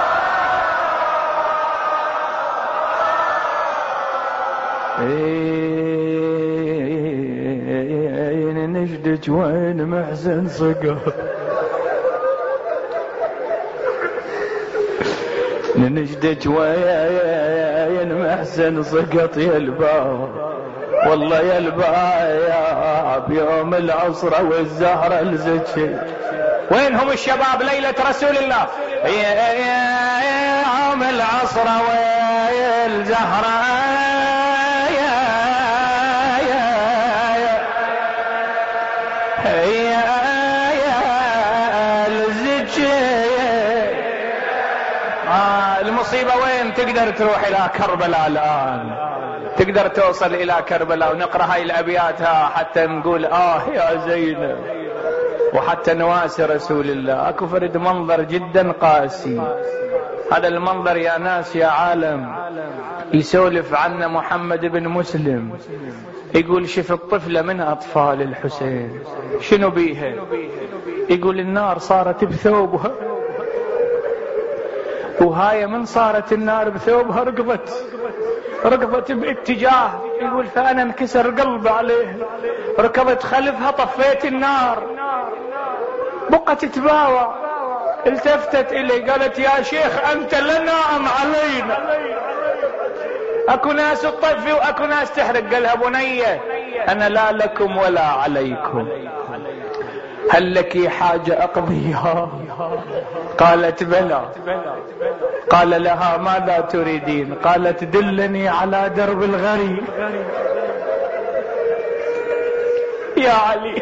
اين نجدك وين محزن صقر نجدك وين محزن سقط يا الباب والله يا الباب يوم العصرة والزهرة الزكي. وينهم الشباب ليلة رسول الله يوم العصرة والزهرة المصيبة وين؟ تقدر تروح إلى كربلاء الآن تقدر توصل إلى كربلاء ونقرأ هاي الأبياتها حتى نقول آه يا زينب وحتى نواسي رسول الله. أكو فرد منظر جدا قاسي. هذا المنظر يا ناس يا عالم يسولف عنه محمد بن مسلم يقول شف الطفلة من أطفال الحسين شنو بيها؟ يقول النار صارت بثوبها وهاي من صارت النار بثوبها ركضت ركضت باتجاه. يقول فأنا انكسر قلبي عليه ركضت خلفها طفيت النار بقت تباوع. التفتت إلي قالت يا شيخ أنت لنا أم علينا؟ أكو ناس تطفي وأكو ناس تحرق. قالها بنية أنا لا لكم ولا عليكم هل لك حاجة أقضيها؟ قالت بلى. قال لها ماذا تريدين؟ قالت دلني على درب الغريب يا علي.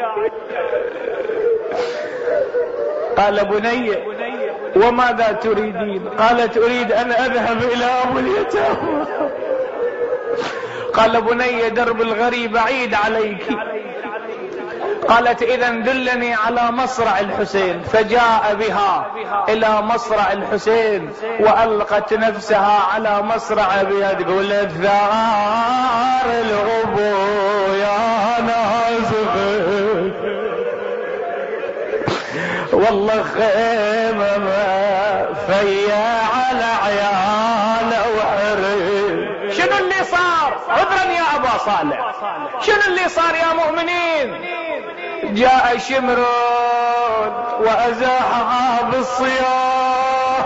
قال بنية وماذا تريدين؟ قالت أريد أن أذهب إلى أبو اليتامى. قال بنية درب الغريب بعيد عليك. قالت إذن دلني على مصرع الحسين. فجاء بها إلى مصرع الحسين وألقت نفسها على مصرع أبيها تقول الثار الأبو يا نازف والله خيمة ما فيا على عيال وحريم. شنو اللي صار؟ عذرا يا أبا صالح شنو اللي صار يا مؤمنين؟ جاء شمرون وأزاحها بالصياح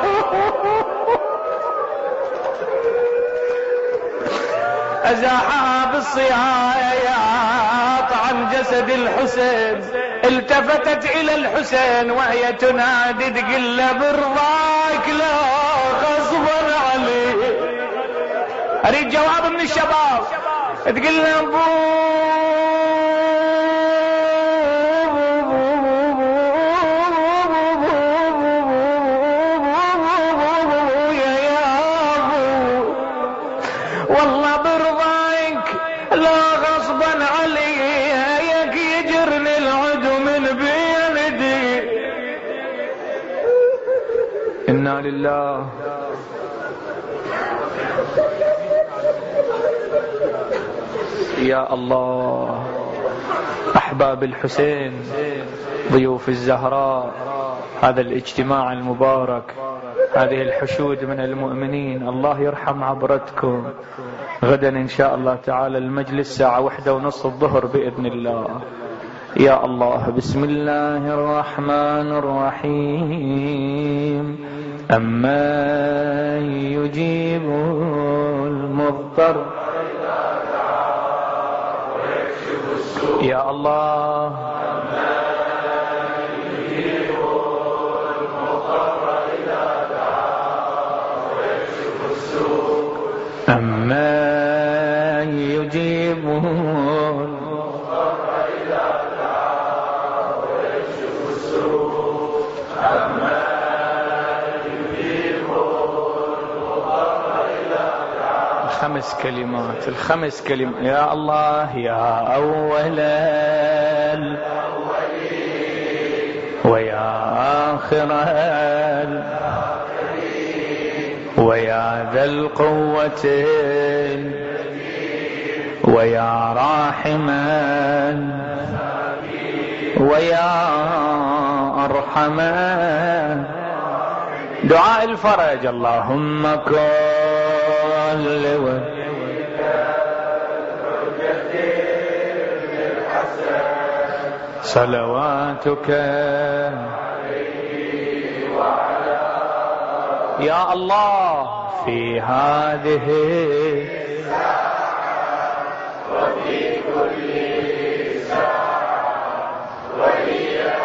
أزاحها بالصياط عن جسد الحسين. التفتت إلى الحسين وهي تنادي تقول له برضاك لا غصبا عليه. أريد جواب من الشباب. تقول له ابو والله برضاك لا غصبا عليك يجرني العدو من بيدي. إنا لله يا الله. أحباب الحسين ضيوف الزهراء هذا الاجتماع المبارك هذه الحشود من المؤمنين الله يرحم عبرتكم. غدا إن شاء الله تعالى المجلس ساعة واحدة ونصف الظهر بإذن الله. يا الله بسم الله الرحمن الرحيم. أما يجيب المضطر ويكشف يا الله أما يجيب المضطر إذا دعا ويكشف السوء أما يجيب المضطر إذا دعا. الخمس كلمات الخمس كلمات يا الله يا أول الأولين ويا آخر ويا ذا القوة ويا راحما ويا أرحما. دعاء الفرج اللهم كل صلواتك يا الله في هذه الساعة وفي كل ساعة وليا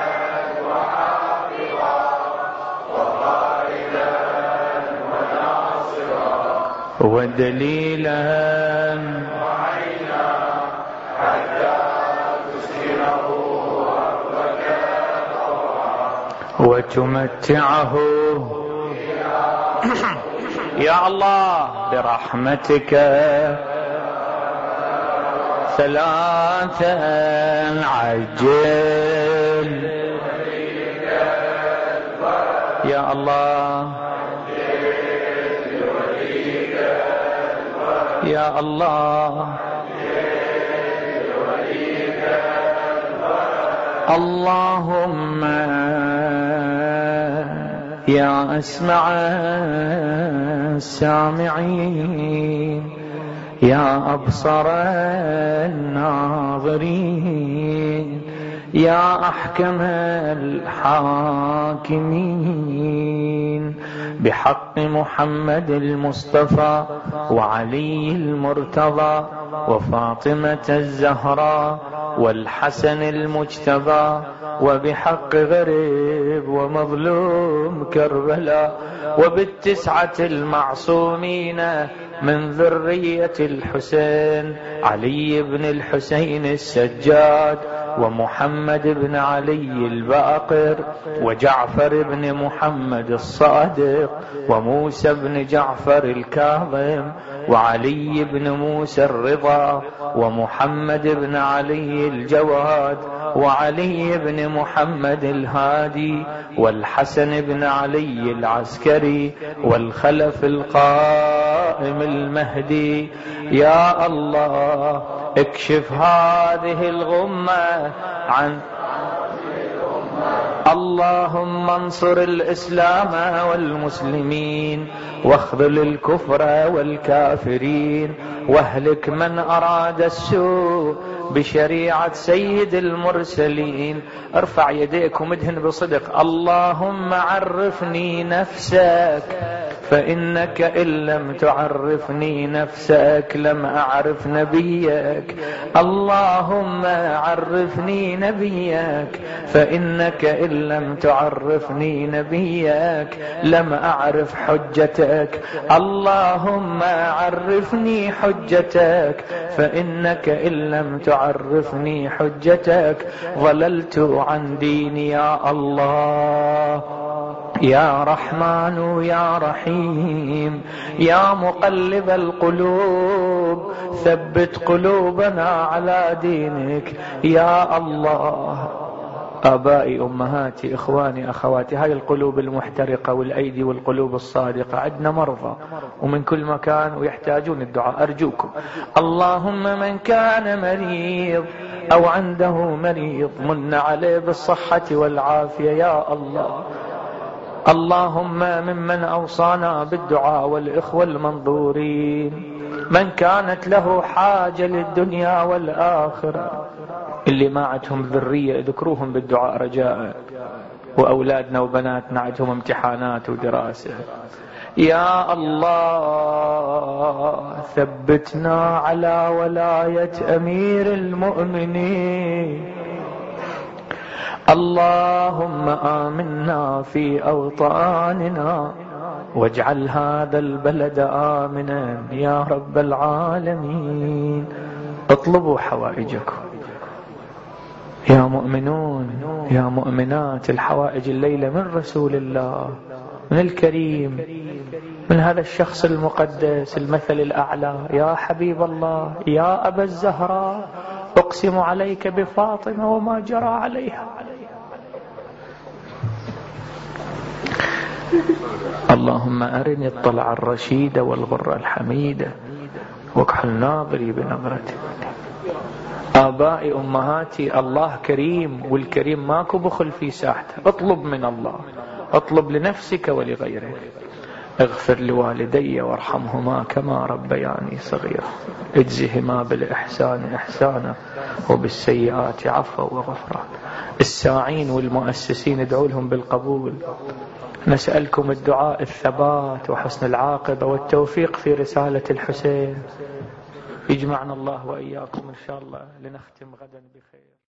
وحافظا وقائدا وناصرا ودليلا وعينا حتى تسكنه أرضك طوعا وتمتعه يا الله برحمتك ثلاثا عجل يا الله يا الله اللهم يا أسمع السامعين يا أبصر الناظرين يا أحكم الحاكمين بحق محمد المصطفى وعلي المرتضى وفاطمة الزهراء والحسن المجتبى وبحق غريب ومظلوم كربلاء وبالتسعة المعصومين من ذرية الحسين علي بن الحسين السجاد ومحمد بن علي الباقر وجعفر بن محمد الصادق وموسى بن جعفر الكاظم وعلي بن موسى الرضا ومحمد بن علي الجواد وعلي بن محمد الهادي والحسن بن علي العسكري والخلف القائم المهدي. يا الله اكشف هذه الغمة عن اللهم انصر الإسلام والمسلمين واخذل الكفر والكافرين واهلك من أراد السوء بشريعة سيد المرسلين. ارفع يديك ومدهن بصدق اللهم عرفني نفسك فإنك إن لم تعرفني نفسك لم أعرف نبيك. اللهم عرفني نبيك فإنك إن لم تعرفني نبيك لم أعرف حجتك. اللهم عرفني حجتك فإنك إن لم تعرفني حجتك ضللت عن ديني. يا الله يا رحمن يا رحيم يا مقلب القلوب ثبت قلوبنا على دينك. يا الله آبائي أمهاتي إخواني أخواتي هاي القلوب المحترقة والأيدي والقلوب الصادقة عندنا مرضى ومن كل مكان ويحتاجون الدعاء. أرجوكم اللهم من كان مريض أو عنده مريض من عليه بالصحة والعافية. يا الله اللهم ممن أوصانا بالدعاء والإخوة المنظورين من كانت له حاجة للدنيا والآخرة اللي ما عندهم ذرية اذكروهم بالدعاء رجاء وأولادنا وبناتنا عندهم امتحانات ودراسة يا الله ثبتنا على ولاية أمير المؤمنين. اللهم آمنا في أوطاننا واجعل هذا البلد آمنا يا رب العالمين. اطلبوا حوائجكم يا مؤمنون يا مؤمنات. الحوائج الليلة من رسول الله، من الكريم، من هذا الشخص المقدس المثل الأعلى. يا حبيب الله يا أبا الزهراء أقسم عليك بفاطمة وما جرى عليها. اللهم أرني الطلع الرشيد والغر الحميدة واكحل ناظري بنظرتك. آبائي أمهاتي، الله كريم، والكريم ماكو بخل في ساحته. اطلب من الله، اطلب لنفسك ولغيرك. اغفر لوالدي وارحمهما كما ربياني صغيرا، اجزهما بالإحسان إحسانا وبالسيئات عفوا وغفران. الساعين والمؤسسين ادعوا لهم بالقبول. نسألكم الدعاء الثبات وحسن العاقبة والتوفيق في رسالة الحسين. يجمعنا الله وإياكم إن شاء الله لنختم غدا بخير.